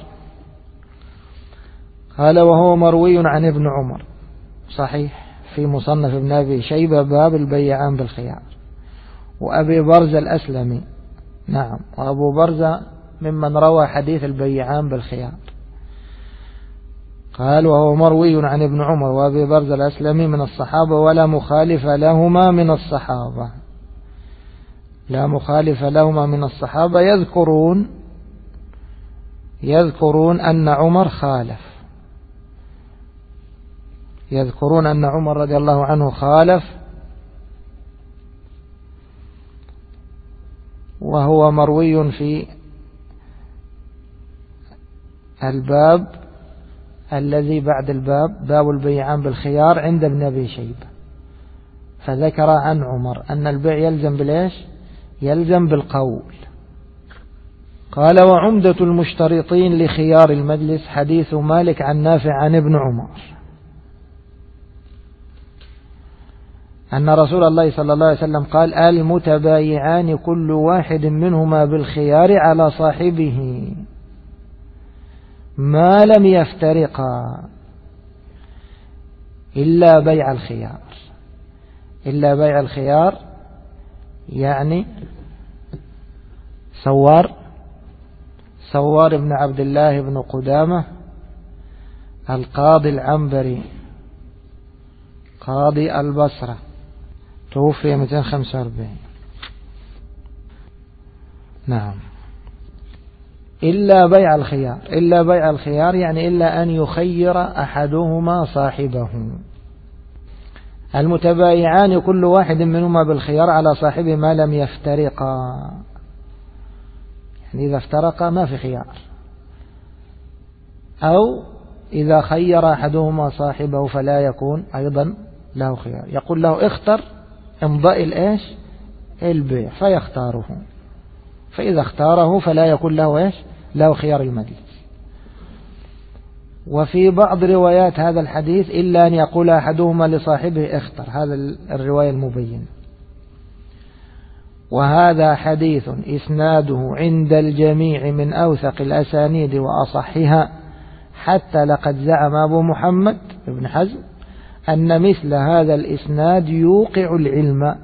قال: وهو مروي عن ابن عمر صحيح في مصنف ابن أبي شيبة باب البيعان بالخيار، وأبي برزة الأسلمي نعم، وأبو برزة ممن روى حديث البيعان بالخيار. قال: وهو مروي عن ابن عمر وأبي برزة الأسلمي من الصحابة ولا مخالف لهما من الصحابة، لا مخالف لهما من الصحابة. يذكرون أن عمر خالف، يذكرون أن عمر رضي الله عنه خالف، وهو مروي في الباب الذي بعد الباب باب البيعان بالخيار عند ابن أبي شيبة، فذكر عن عمر أن البيع يلزم بالقول. قال: وعمدة المشترطين لخيار المجلس حديث مالك عن نافع عن ابن عمر أن رسول الله صلى الله عليه وسلم قال: المتبايعان كل واحد منهما بالخيار على صاحبه ما لم يفترقا إلا بيع الخيار. إلا بيع الخيار يعني سوار بن عبد الله بن قدامة القاضي العنبري قاضي البصرة توفي 245 نعم. إلا بيع الخيار يعني إلا أن يخير أحدهما صاحبه. المتبايعان كل واحد منهما بالخيار على صاحبه ما لم يفترقا، يعني إذا افترقا ما في خيار، أو إذا خير أحدهما صاحبه فلا يكون أيضا له خيار، يقول له اختر امضاء البيع فيختاره، فإذا اختاره فلا يكون له خيار المجلس. وفي بعض روايات هذا الحديث إلا أن يقول أحدهما لصاحبه اختر، هذا الرواية المبينة. وهذا حديث إسناده عند الجميع من أوثق الأسانيد وأصحها، حتى لقد زعم أبو محمد بن حزم أن مثل هذا الإسناد يوقع العلم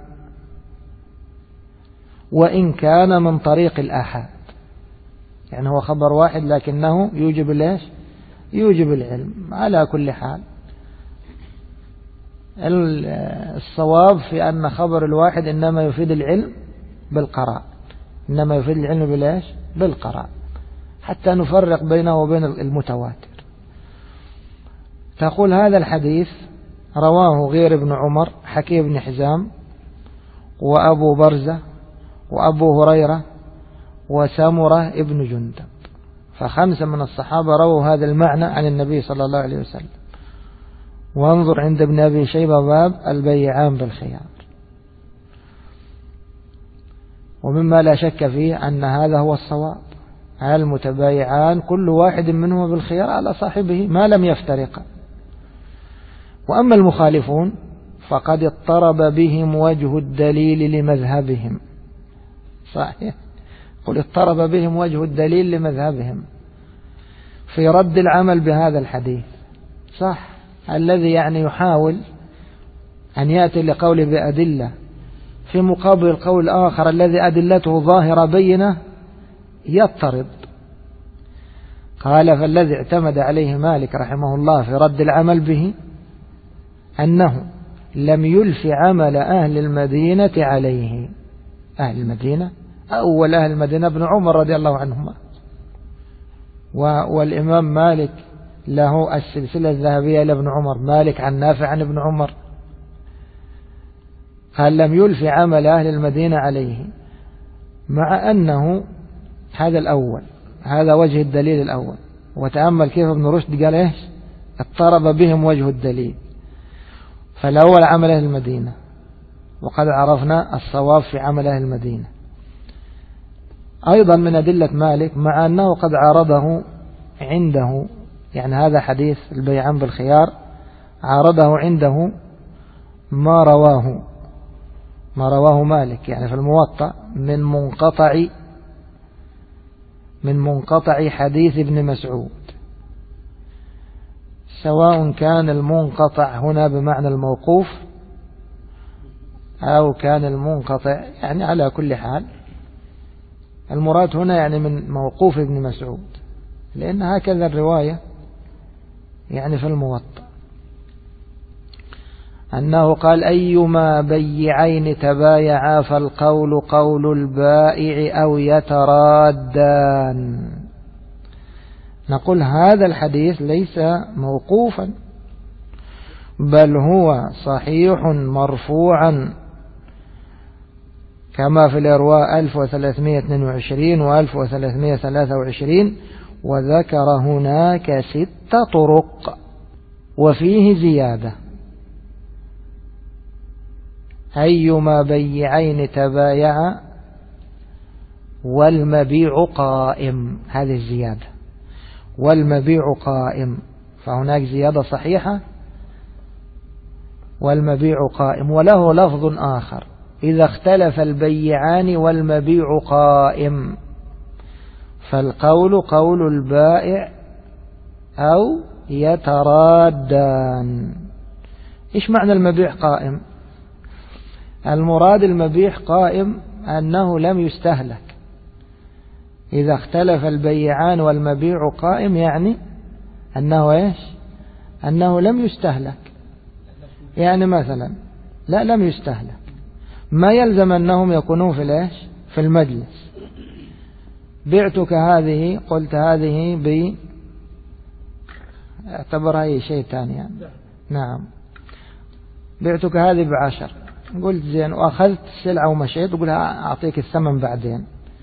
وإن كان من طريق الآحاد، يعني هو خبر واحد لكنه يوجب العلم. على كل حال الصواب في أن خبر الواحد إنما يفيد العلم بالقراء، إنما يفيد العلم بالقراء حتى نفرق بينه وبين المتواتر. تقول هذا الحديث رواه غير ابن عمر حكيم بن حزام وأبو برزة وأبو هريرة وسمرة ابن جندب، فخمسة من الصحابة رووا هذا المعنى عن النبي صلى الله عليه وسلم. وانظر عند ابن أبي شيبة باب البيعان بالخيار. ومما لا شك فيه أن هذا هو الصواب، المتبايعان كل واحد منهما بالخيار على صاحبه ما لم يفترقا. وأما المخالفون فقد اضطرب بهم وجه الدليل لمذهبهم. صحيح، قل اضطرب بهم وجه الدليل لمذهبهم في رد العمل بهذا الحديث. صح، الذي يعني يحاول أن يأتي لقوله بأدلة في مقابل القول الآخر الذي أدلته ظاهرة بينة يضطرب. قال فالذي اعتمد عليه مالك رحمه الله في رد العمل به أنه لم يلف عمل أهل المدينة عليه. أهل المدينة أول أهل المدينة ابن عمر رضي الله عنهما، والإمام مالك له السلسلة الذهبية لابن عمر، مالك عن نافع عن ابن عمر. قال لم يلف عمل أهل المدينة عليه، مع أنه هذا الأول، هذا وجه الدليل الأول. وتأمل كيف ابن رشد قال إيش؟ اضطرب بهم وجه الدليل. فالأول عمل أهل المدينة، وقد عرفنا الصواب في عمل أهل المدينة. أيضا من أدلة مالك مع أنه قد عارضه عنده، يعني هذا حديث البيعان بالخيار عارضه عنده ما رواه مالك يعني في الموطأ من منقطع حديث ابن مسعود، سواء كان المنقطع هنا بمعنى الموقوف أو كان المنقطع، يعني على كل حال المراد هنا يعني من موقوف ابن مسعود، لأن هكذا الرواية يعني في الموطأ، أنه قال أيما بيعين تبايعا فالقول قول البائع أو يترادان. نقول هذا الحديث ليس موقوفا، بل هو صحيح مرفوعا كما في الإرواء 1322 و 1323، وذكر هناك 6 طرق وفيه زيادة. أيما بيعين تبايعا والمبيع قائم، هذه الزيادة، والمبيع قائم، فهناك زيادة صحيحة والمبيع قائم. وله لفظ آخر إذا اختلف البيعان والمبيع قائم فالقول قول البائع أو يترادان. إيش معنى المبيع قائم؟ المراد المبيع قائم أنه لم يستهلك. إذا اختلف البيعان والمبيع قائم يعني أنه إيش؟ أنه لم يستهلك. يعني مثلا لا لم يستهلك، ما يلزم أنهم يكونون في الإيش؟ في المجلس. بعتك هذه، قلت هذه اعتبرها أي شيء ثاني يعني. نعم، بعتك هذه ب10، قلت زين، وأخذت السلعة ومشيت وقلت أعطيك الثمن بعدين،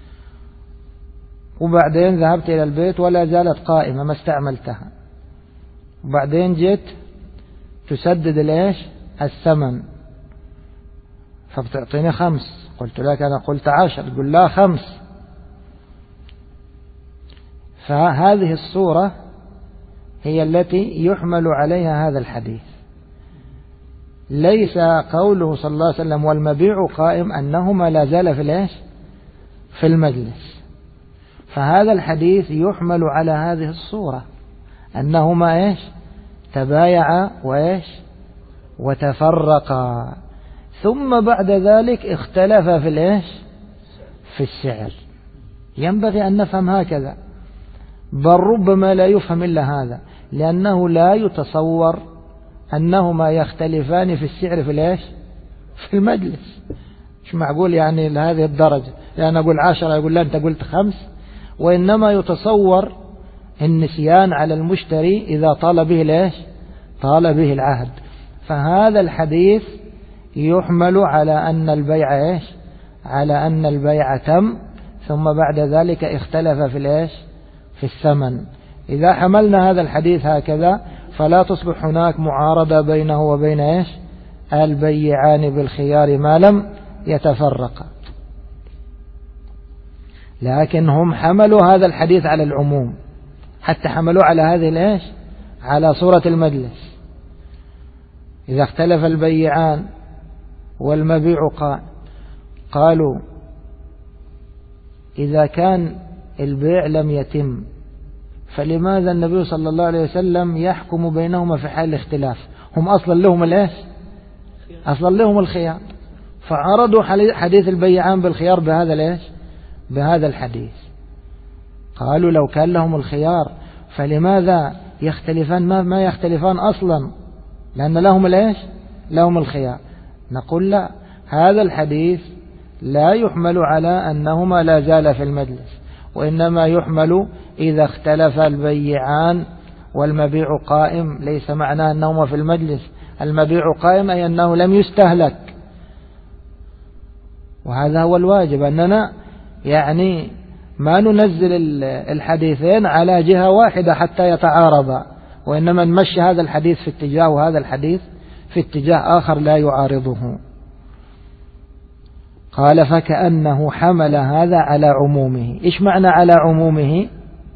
وبعدين ذهبت إلى البيت ولا زالت قائمة ما استعملتها، وبعدين جيت تسدد الإيش؟ الثمن، فبتعطيني 5، قلت لك أنا قلت 10، تقول لا 5. فهذه الصورة هي التي يحمل عليها هذا الحديث. ليس قوله صلى الله عليه وسلم والمبيع قائم أنهما لا زال في الإيش؟ في المجلس. فهذا الحديث يحمل على هذه الصورة أنهما إيش؟ تبايعا وإيش؟ وتفرقا، ثم بعد ذلك اختلفا في الإيش؟ في السعر. ينبغي أن نفهم هكذا، بل ربما لا يفهم إلا هذا، لأنه لا يتصور أنهما يختلفان في السعر في الإيش؟ في المجلس. مش معقول يعني لهذه الدرجة، يعني أقول 10 يقول لا أنت قلت 5، وإنما يتصور النسيان على المشتري إذا طال به الإيش؟ طال به العهد. فهذا الحديث يحمل على أن البيع إيش؟ على أن البيع تم، ثم بعد ذلك اختلف في الإيش؟ في الثمن. إذا حملنا هذا الحديث هكذا فلا تصبح هناك معارضة بينه وبين إيش؟ البيعان بالخيار ما لم يتفرقا. لكن هم حملوا هذا الحديث على العموم، حتى حملوا على هذه الإيش؟ على صورة المجلس. إذا اختلف البيعان والمبيع قالوا إذا كان البيع لم يتم فلماذا النبي صلى الله عليه وسلم يحكم بينهما في حال الاختلاف؟ هم أصلا لهم الإيش؟ أصلا لهم الخيار، فعرضوا حديث البيعان بالخيار بهذا ليش؟ بهذا الحديث. قالوا لو كان لهم الخيار فلماذا يختلفان؟ ما يختلفان أصلا، لأن لهم ليش؟ لهم الخيار. نقول لا، هذا الحديث لا يحمل على أنهما لا زال في المجلس، وإنما يحمل إذا اختلف البيعان والمبيع قائم. ليس معناه أنهما في المجلس، المبيع قائم أي أنه لم يستهلك. وهذا هو الواجب، أننا يعني ما ننزل الحديثين على جهة واحدة حتى يتعارضا، وإنما نمشي هذا الحديث في اتجاه وهذا الحديث في اتجاه آخر لا يعارضه. قال فكأنه حمل هذا على عمومه. إيش معنى على عمومه؟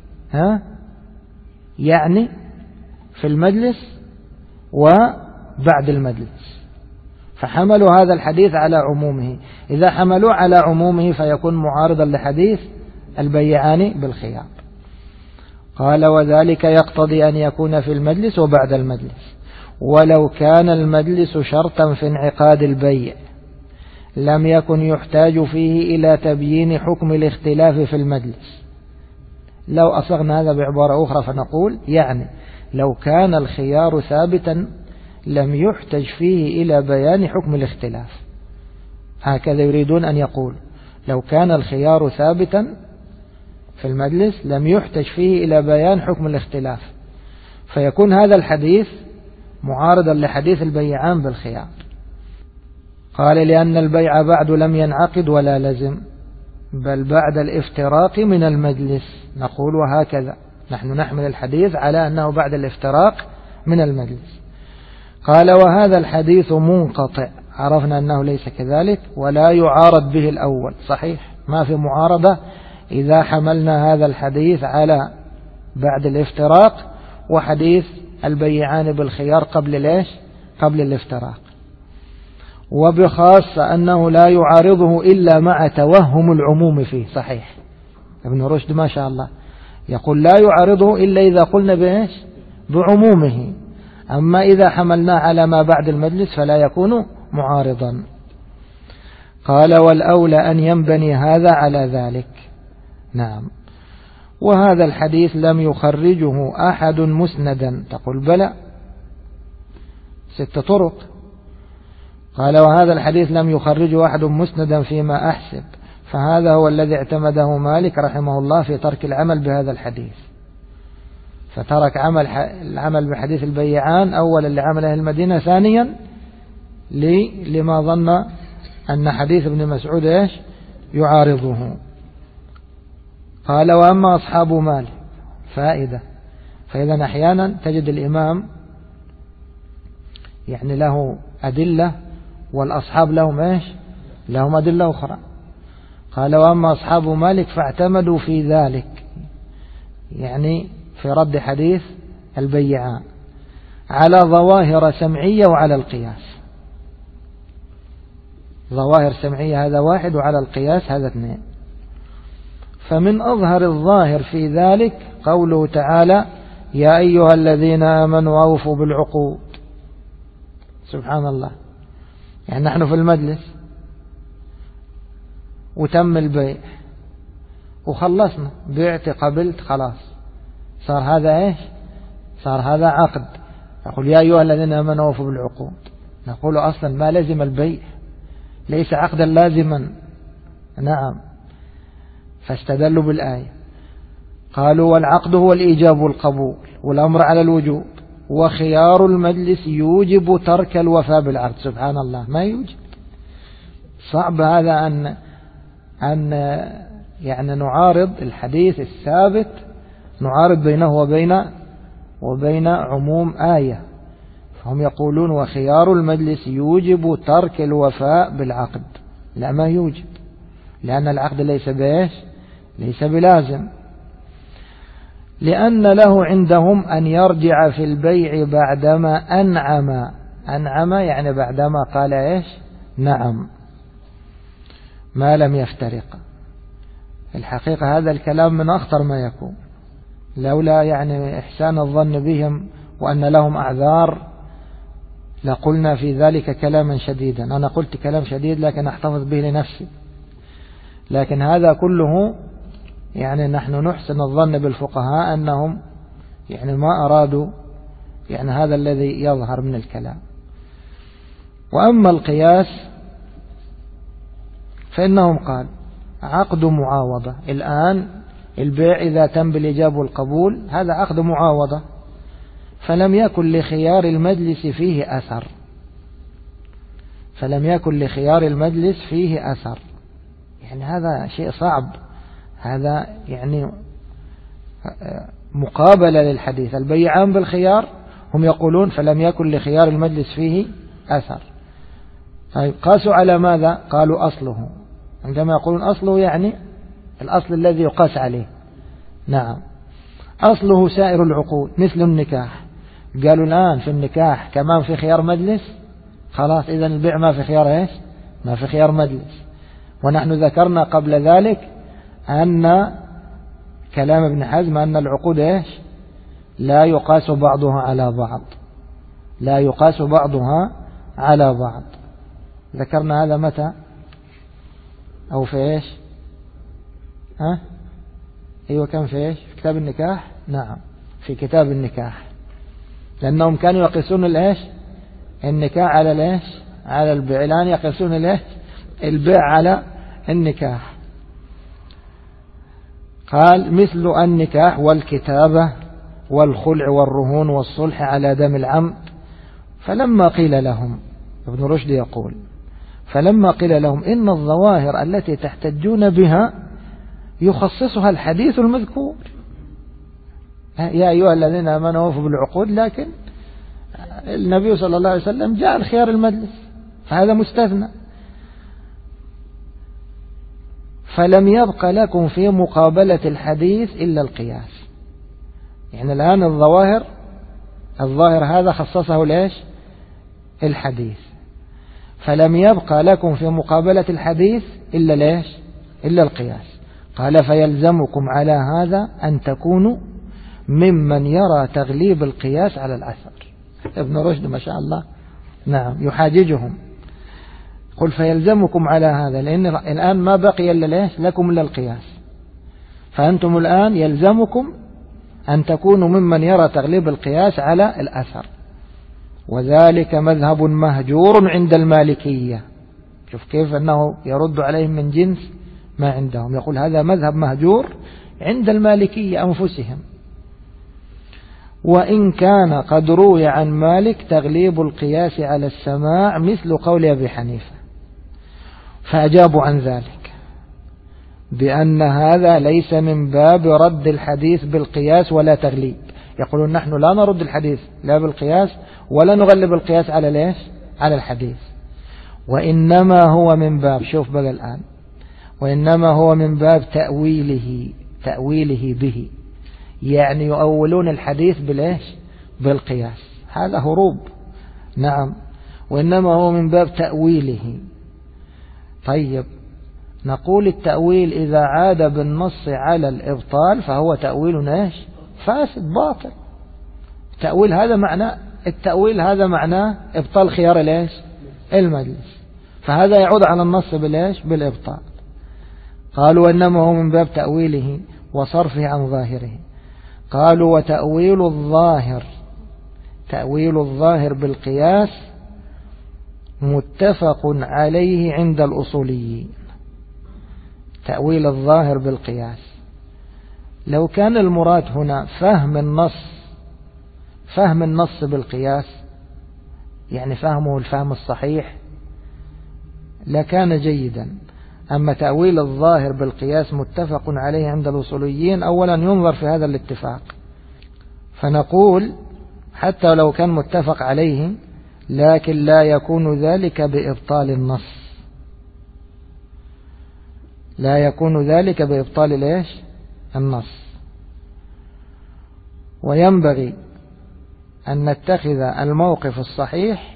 يعني في المجلس وبعد المجلس، فحملوا هذا الحديث على عمومه. إذا حملوا على عمومه فيكون معارضا لحديث البيعان بالخيار. قال وذلك يقتضي أن يكون في المجلس وبعد المجلس، ولو كان المجلس شرطا في انعقاد البيع لم يكن يحتاج فيه إلى تبيين حكم الاختلاف في المجلس. لو أصغنا هذا بعبارة أخرى فنقول يعني لو كان الخيار ثابتا لم يحتاج فيه إلى بيان حكم الاختلاف. هكذا يريدون أن يقول لو كان الخيار ثابتا في المجلس لم يحتاج فيه إلى بيان حكم الاختلاف، فيكون هذا الحديث معارضا لحديث البيعان بالخيار. قال لأن البيع بعد لم ينعقد ولا لزم، بل بعد الافتراق من المجلس. نقول وهكذا نحن نحمل الحديث على أنه بعد الافتراق من المجلس. قال وهذا الحديث منقطع، عرفنا أنه ليس كذلك، ولا يعارض به الأول. صحيح ما في معارضة إذا حملنا هذا الحديث على بعد الافتراق وحديث البيعان بالخيار قبل ليش؟ قبل الافتراق. وبخاصة أنه لا يعارضه إلا مع توهم العموم فيه. صحيح ابن رشد ما شاء الله يقول لا يعارضه إلا إذا قلنا بإيش؟ بعمومه. أما إذا حملنا على ما بعد المجلس فلا يكون معارضا. قال والأولى أن ينبني هذا على ذلك. نعم. وهذا الحديث لم يخرجه أحد مسندا. تقول بلى 6 طرق. قال وهذا الحديث لم يخرجه أحد مسندا فيما أحسب، فهذا هو الذي اعتمده مالك رحمه الله في ترك العمل بهذا الحديث. فترك العمل بحديث البيعان أولا لعمل أهل المدينة، ثانيا لما ظن أن حديث ابن مسعود إيش؟ يعارضه. قال وأما أصحاب مالك فائدة. فإذا أحيانا تجد الإمام يعني له أدلة والأصحاب لهم إيش؟ لهم أدلة أخرى. قال وأما أصحاب مالك فاعتمدوا في ذلك، يعني في رد حديث البيعان، على ظواهر سمعية وعلى القياس. ظواهر سمعية هذا واحد، وعلى القياس هذا 2. فمن أظهر الظاهر في ذلك قوله تعالى يا أيها الذين آمنوا أوفوا بالعقود. سبحان الله، يعني نحن في المجلس وتم البيع وخلصنا، بعت قبلت خلاص، صار هذا إيش؟ صار هذا عقد. يقول يا أيها الذين آمنوا أوفوا بالعقود. نقول أصلا ما لزم البيع، ليس عقدا لازما. نعم. فاستدلوا بالآية قالوا والعقد هو الإيجاب والقبول والأمر على الوجوب، وخيار المجلس يوجب ترك الوفاء بالعقد. سبحان الله، ما يوجب. صعب هذا أن يعني نعارض الحديث الثابت، نعارض بينه وبين عموم آية. فهم يقولون وخيار المجلس يوجب ترك الوفاء بالعقد. لا، ما يوجب، لأن العقد ليس بإيش؟ ليس بلازم. لأن له عندهم أن يرجع في البيع بعدما أنعم يعني بعدما قال إيش؟ نعم، ما لم يفترق. الحقيقة هذا الكلام من أخطر ما يكون، لولا يعني إحسان الظن بهم وأن لهم أعذار لقلنا في ذلك كلاما شديدا. أنا قلت كلام شديد لكن أحتفظ به لنفسي، لكن هذا كله يعني نحن نحسن الظن بالفقهاء أنهم يعني ما أرادوا يعني هذا الذي يظهر من الكلام. وأما القياس فإنهم قال عقد معاوضة. الآن البيع إذا تم بالإجابة والقبول هذا عقد معاوضة، فلم يكن لخيار المجلس فيه أثر، فلم يكن لخيار المجلس فيه أثر. يعني هذا شيء صعب، هذا يعني مقابلة للحديث. البيعان بالخيار هم يقولون فلم يكن لخيار المجلس فيه أثر. طيب قاسوا على ماذا؟ قالوا أصله. عندما يقولون أصله يعني الأصل الذي يقاس عليه. نعم، أصله سائر العقود مثل النكاح. قالوا الآن في النكاح كمان في خيار مجلس، خلاص إذن البيع ما في خيار إيش؟ ما في خيار مجلس. ونحن ذكرنا قبل ذلك أن كلام ابن حزم أن العقود إيش؟ لا يقاس بعضها على بعض، لا يقاس بعضها على بعض. ذكرنا هذا متى؟ أو في إيش؟ أيوة، كان في إيش؟ في كتاب النكاح. نعم، في كتاب النكاح، لأنهم كانوا يقيسون الإيش؟ النكاح على الإيش؟ على البيع. الآن يقيسون الإيش؟ البيع على النكاح. قال مثل النكاح والكتابة والخلع والرهون والصلح على دم العمد. فلما قيل لهم، ابن رشد يقول فلما قيل لهم إن الظواهر التي تحتجون بها يخصصها الحديث المذكور، يا أيها الذين آمنوا أوفوا بالعقود، لكن النبي صلى الله عليه وسلم جعل خيار المجلس، فهذا مستثنى. فلم يبق لكم في مقابلة الحديث إلا القياس. يعني الآن الظاهر هذا خصصه ليش؟ الحديث. فلم يبق لكم في مقابلة الحديث إلا ليش؟ إلا القياس. قال فيلزمكم على هذا أن تكونوا ممن يرى تغليب القياس على الأثر. ابن رشد ما شاء الله نعم يحاججهم. قل فيلزمكم على هذا، لأن الآن ما بقي إلا ليش؟ لكم إلا القياس. فأنتم الآن يلزمكم أن تكونوا ممن يرى تغليب القياس على الأثر، وذلك مذهب مهجور عند المالكية. شوف كيف أنه يرد عليهم من جنس ما عندهم. يقول هذا مذهب مهجور عند المالكية أنفسهم، وإن كان قد روي عن مالك تغليب القياس على السماع مثل قول أبي حنيفة. فأجابوا عن ذلك بأن هذا ليس من باب رد الحديث بالقياس ولا تغليب. يقولون نحن لا نرد الحديث لا بالقياس ولا نغلب القياس على ليش؟ على الحديث. وإنما هو من باب، شوف بقى الآن، وإنما هو من باب تأويله به، يعني يؤولون الحديث بالإيش؟ بالقياس. هذا هروب. نعم، وإنما هو من باب تأويله. طيب نقول التأويل إذا عاد بالنص على الإبطال فهو تأويل إيش؟ فاسد باطل. التأويل هذا معناه إبطال خيار الإيش؟ المجلس، فهذا يعود على النص بالإيش؟ بالإبطال. قالوا وإنما هو من باب تأويله وصرفه عن ظاهره. قالوا وتأويل الظاهر بالقياس متفق عليه عند الأصوليين. تأويل الظاهر بالقياس، لو كان المراد هنا فهم النص بالقياس، يعني فهمه الفهم الصحيح، لكان جيدا. أما تأويل الظاهر بالقياس متفق عليه عند الأصوليين، أولا ينظر في هذا الاتفاق، فنقول حتى لو كان متفق عليه لكن لا يكون ذلك بإبطال النص، لا يكون ذلك بإبطال ليش؟ النص. وينبغي أن نتخذ الموقف الصحيح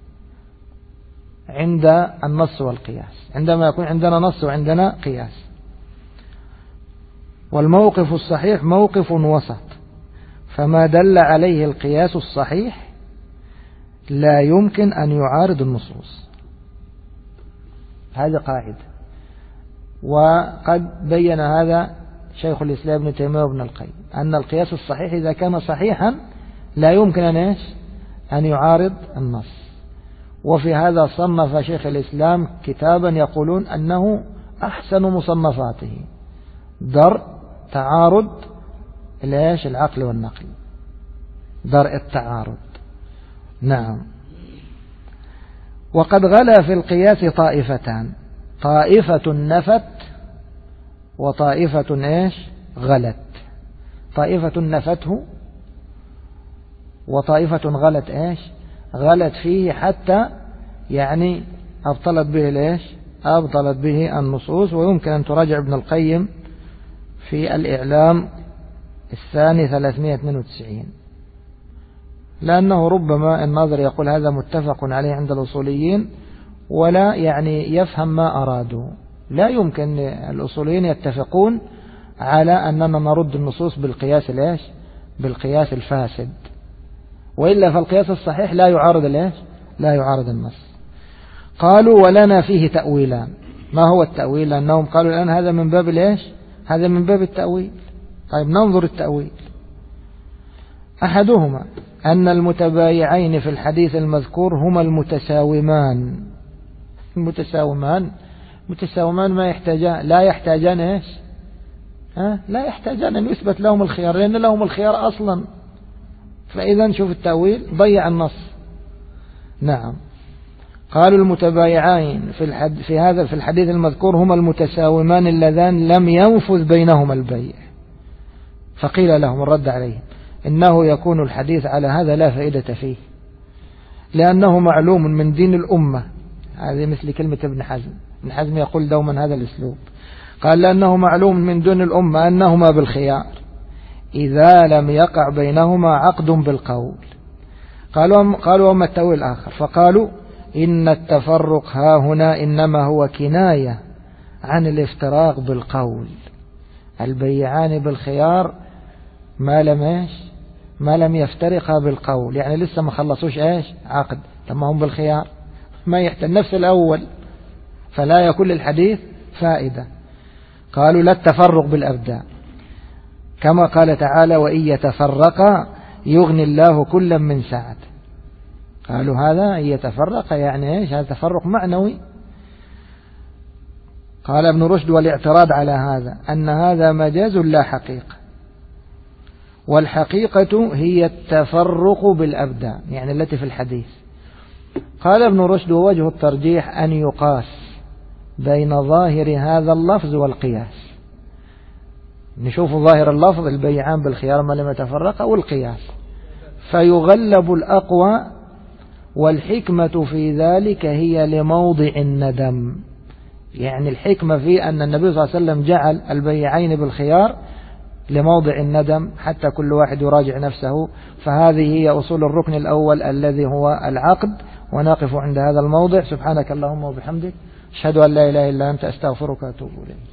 عند النص والقياس، عندما يكون عندنا نص وعندنا قياس. والموقف الصحيح موقف وسط، فما دل عليه القياس الصحيح لا يمكن أن يعارض النصوص. هذه قاعدة، وقد بين هذا شيخ الإسلام ابن تيمية وابن القيم أن القياس الصحيح إذا كان صحيحا لا يمكن أن يعارض النص. وفي هذا صنف شيخ الإسلام كتابا يقولون أنه أحسن مصنفاته، درء تعارض العقل والنقل، درء التعارض. نعم. وقد غلا في القياس طائفتان، طائفة نفت وطائفة غلت. طائفة نفته وطائفة غلت غلت فيه حتى يعني أبطلت به أبطلت به النصوص. ويمكن أن تراجع ابن القيم في الإعلام الثاني 392، لأنه ربما الناظر يقول هذا متفق عليه عند الأصوليين ولا يعني يفهم ما أرادوا. لا يمكن الأصوليين يتفقون على أننا نرد النصوص بالقياس بالقياس الفاسد، وإلا فالقياس الصحيح لا يعارض لا يعارض النص. قالوا ولنا فيه تأويلان. ما هو التأويل؟ لأنهم قالوا الآن هذا من باب هذا من باب التأويل. طيب ننظر التأويل. أحدهما أن المتبايعين في الحديث المذكور هما المتساومان. متساومان ما يحتاجان، لا يحتاجان لا يحتاجان أن يثبت لهم الخيار، لأن لهم الخيار أصلا. فإذا شوف التأويل ضيع النص. نعم. قالوا المتبايعين في الحديث المذكور هما المتساومان اللذان لم ينفذ بينهما البيع. فقيل لهم الرد عليهم إنه يكون الحديث على هذا لا فائدة فيه، لأنه معلوم من دين الأمة. هذه مثل كلمة ابن حزم. ابن حزم يقول دوما هذا الأسلوب. قال لأنه معلوم من دين الأمة أنهما بالخيار إذا لم يقع بينهما عقد بالقول. قالوا وما التأويل الآخر؟ فقالوا إن التفرق ها هنا إنما هو كناية عن الافتراق بالقول. البيعان بالخيار ما لم يفترقا بالقول، يعني لسه ما خلصوش عقد، لما هم بالخيار ما يحتاج نفس الأول، فلا يكون للحديث فائدة. قالوا لا التفرق بالأبدان، كما قال تعالى وإن يتفرقا يغني الله كلا من سعته. قالوا هذا إن يتفرق يعني هذا تفرق معنوي. قال ابن رشد والاعتراض على هذا أن هذا مجاز لا حقيقة، والحقيقة هي التفرق بالأبدان يعني التي في الحديث. قال ابن رشد ووجه الترجيح أن يقاس بين ظاهر هذا اللفظ والقياس. نشوف ظاهر اللفظ البيعان بالخيار ما لم يتفرق والقياس، فيغلب الأقوى، والحكمة في ذلك هي لموضع الندم. يعني الحكمة في أن النبي صلى الله عليه وسلم جعل البيعين بالخيار لموضع الندم حتى كل واحد يراجع نفسه. فهذه هي أصول الركن الأول الذي هو العقد. ونقف عند هذا الموضع. سبحانك اللهم وبحمدك أشهد أن لا إله إلا أنت أستغفرك وأتوب إليك.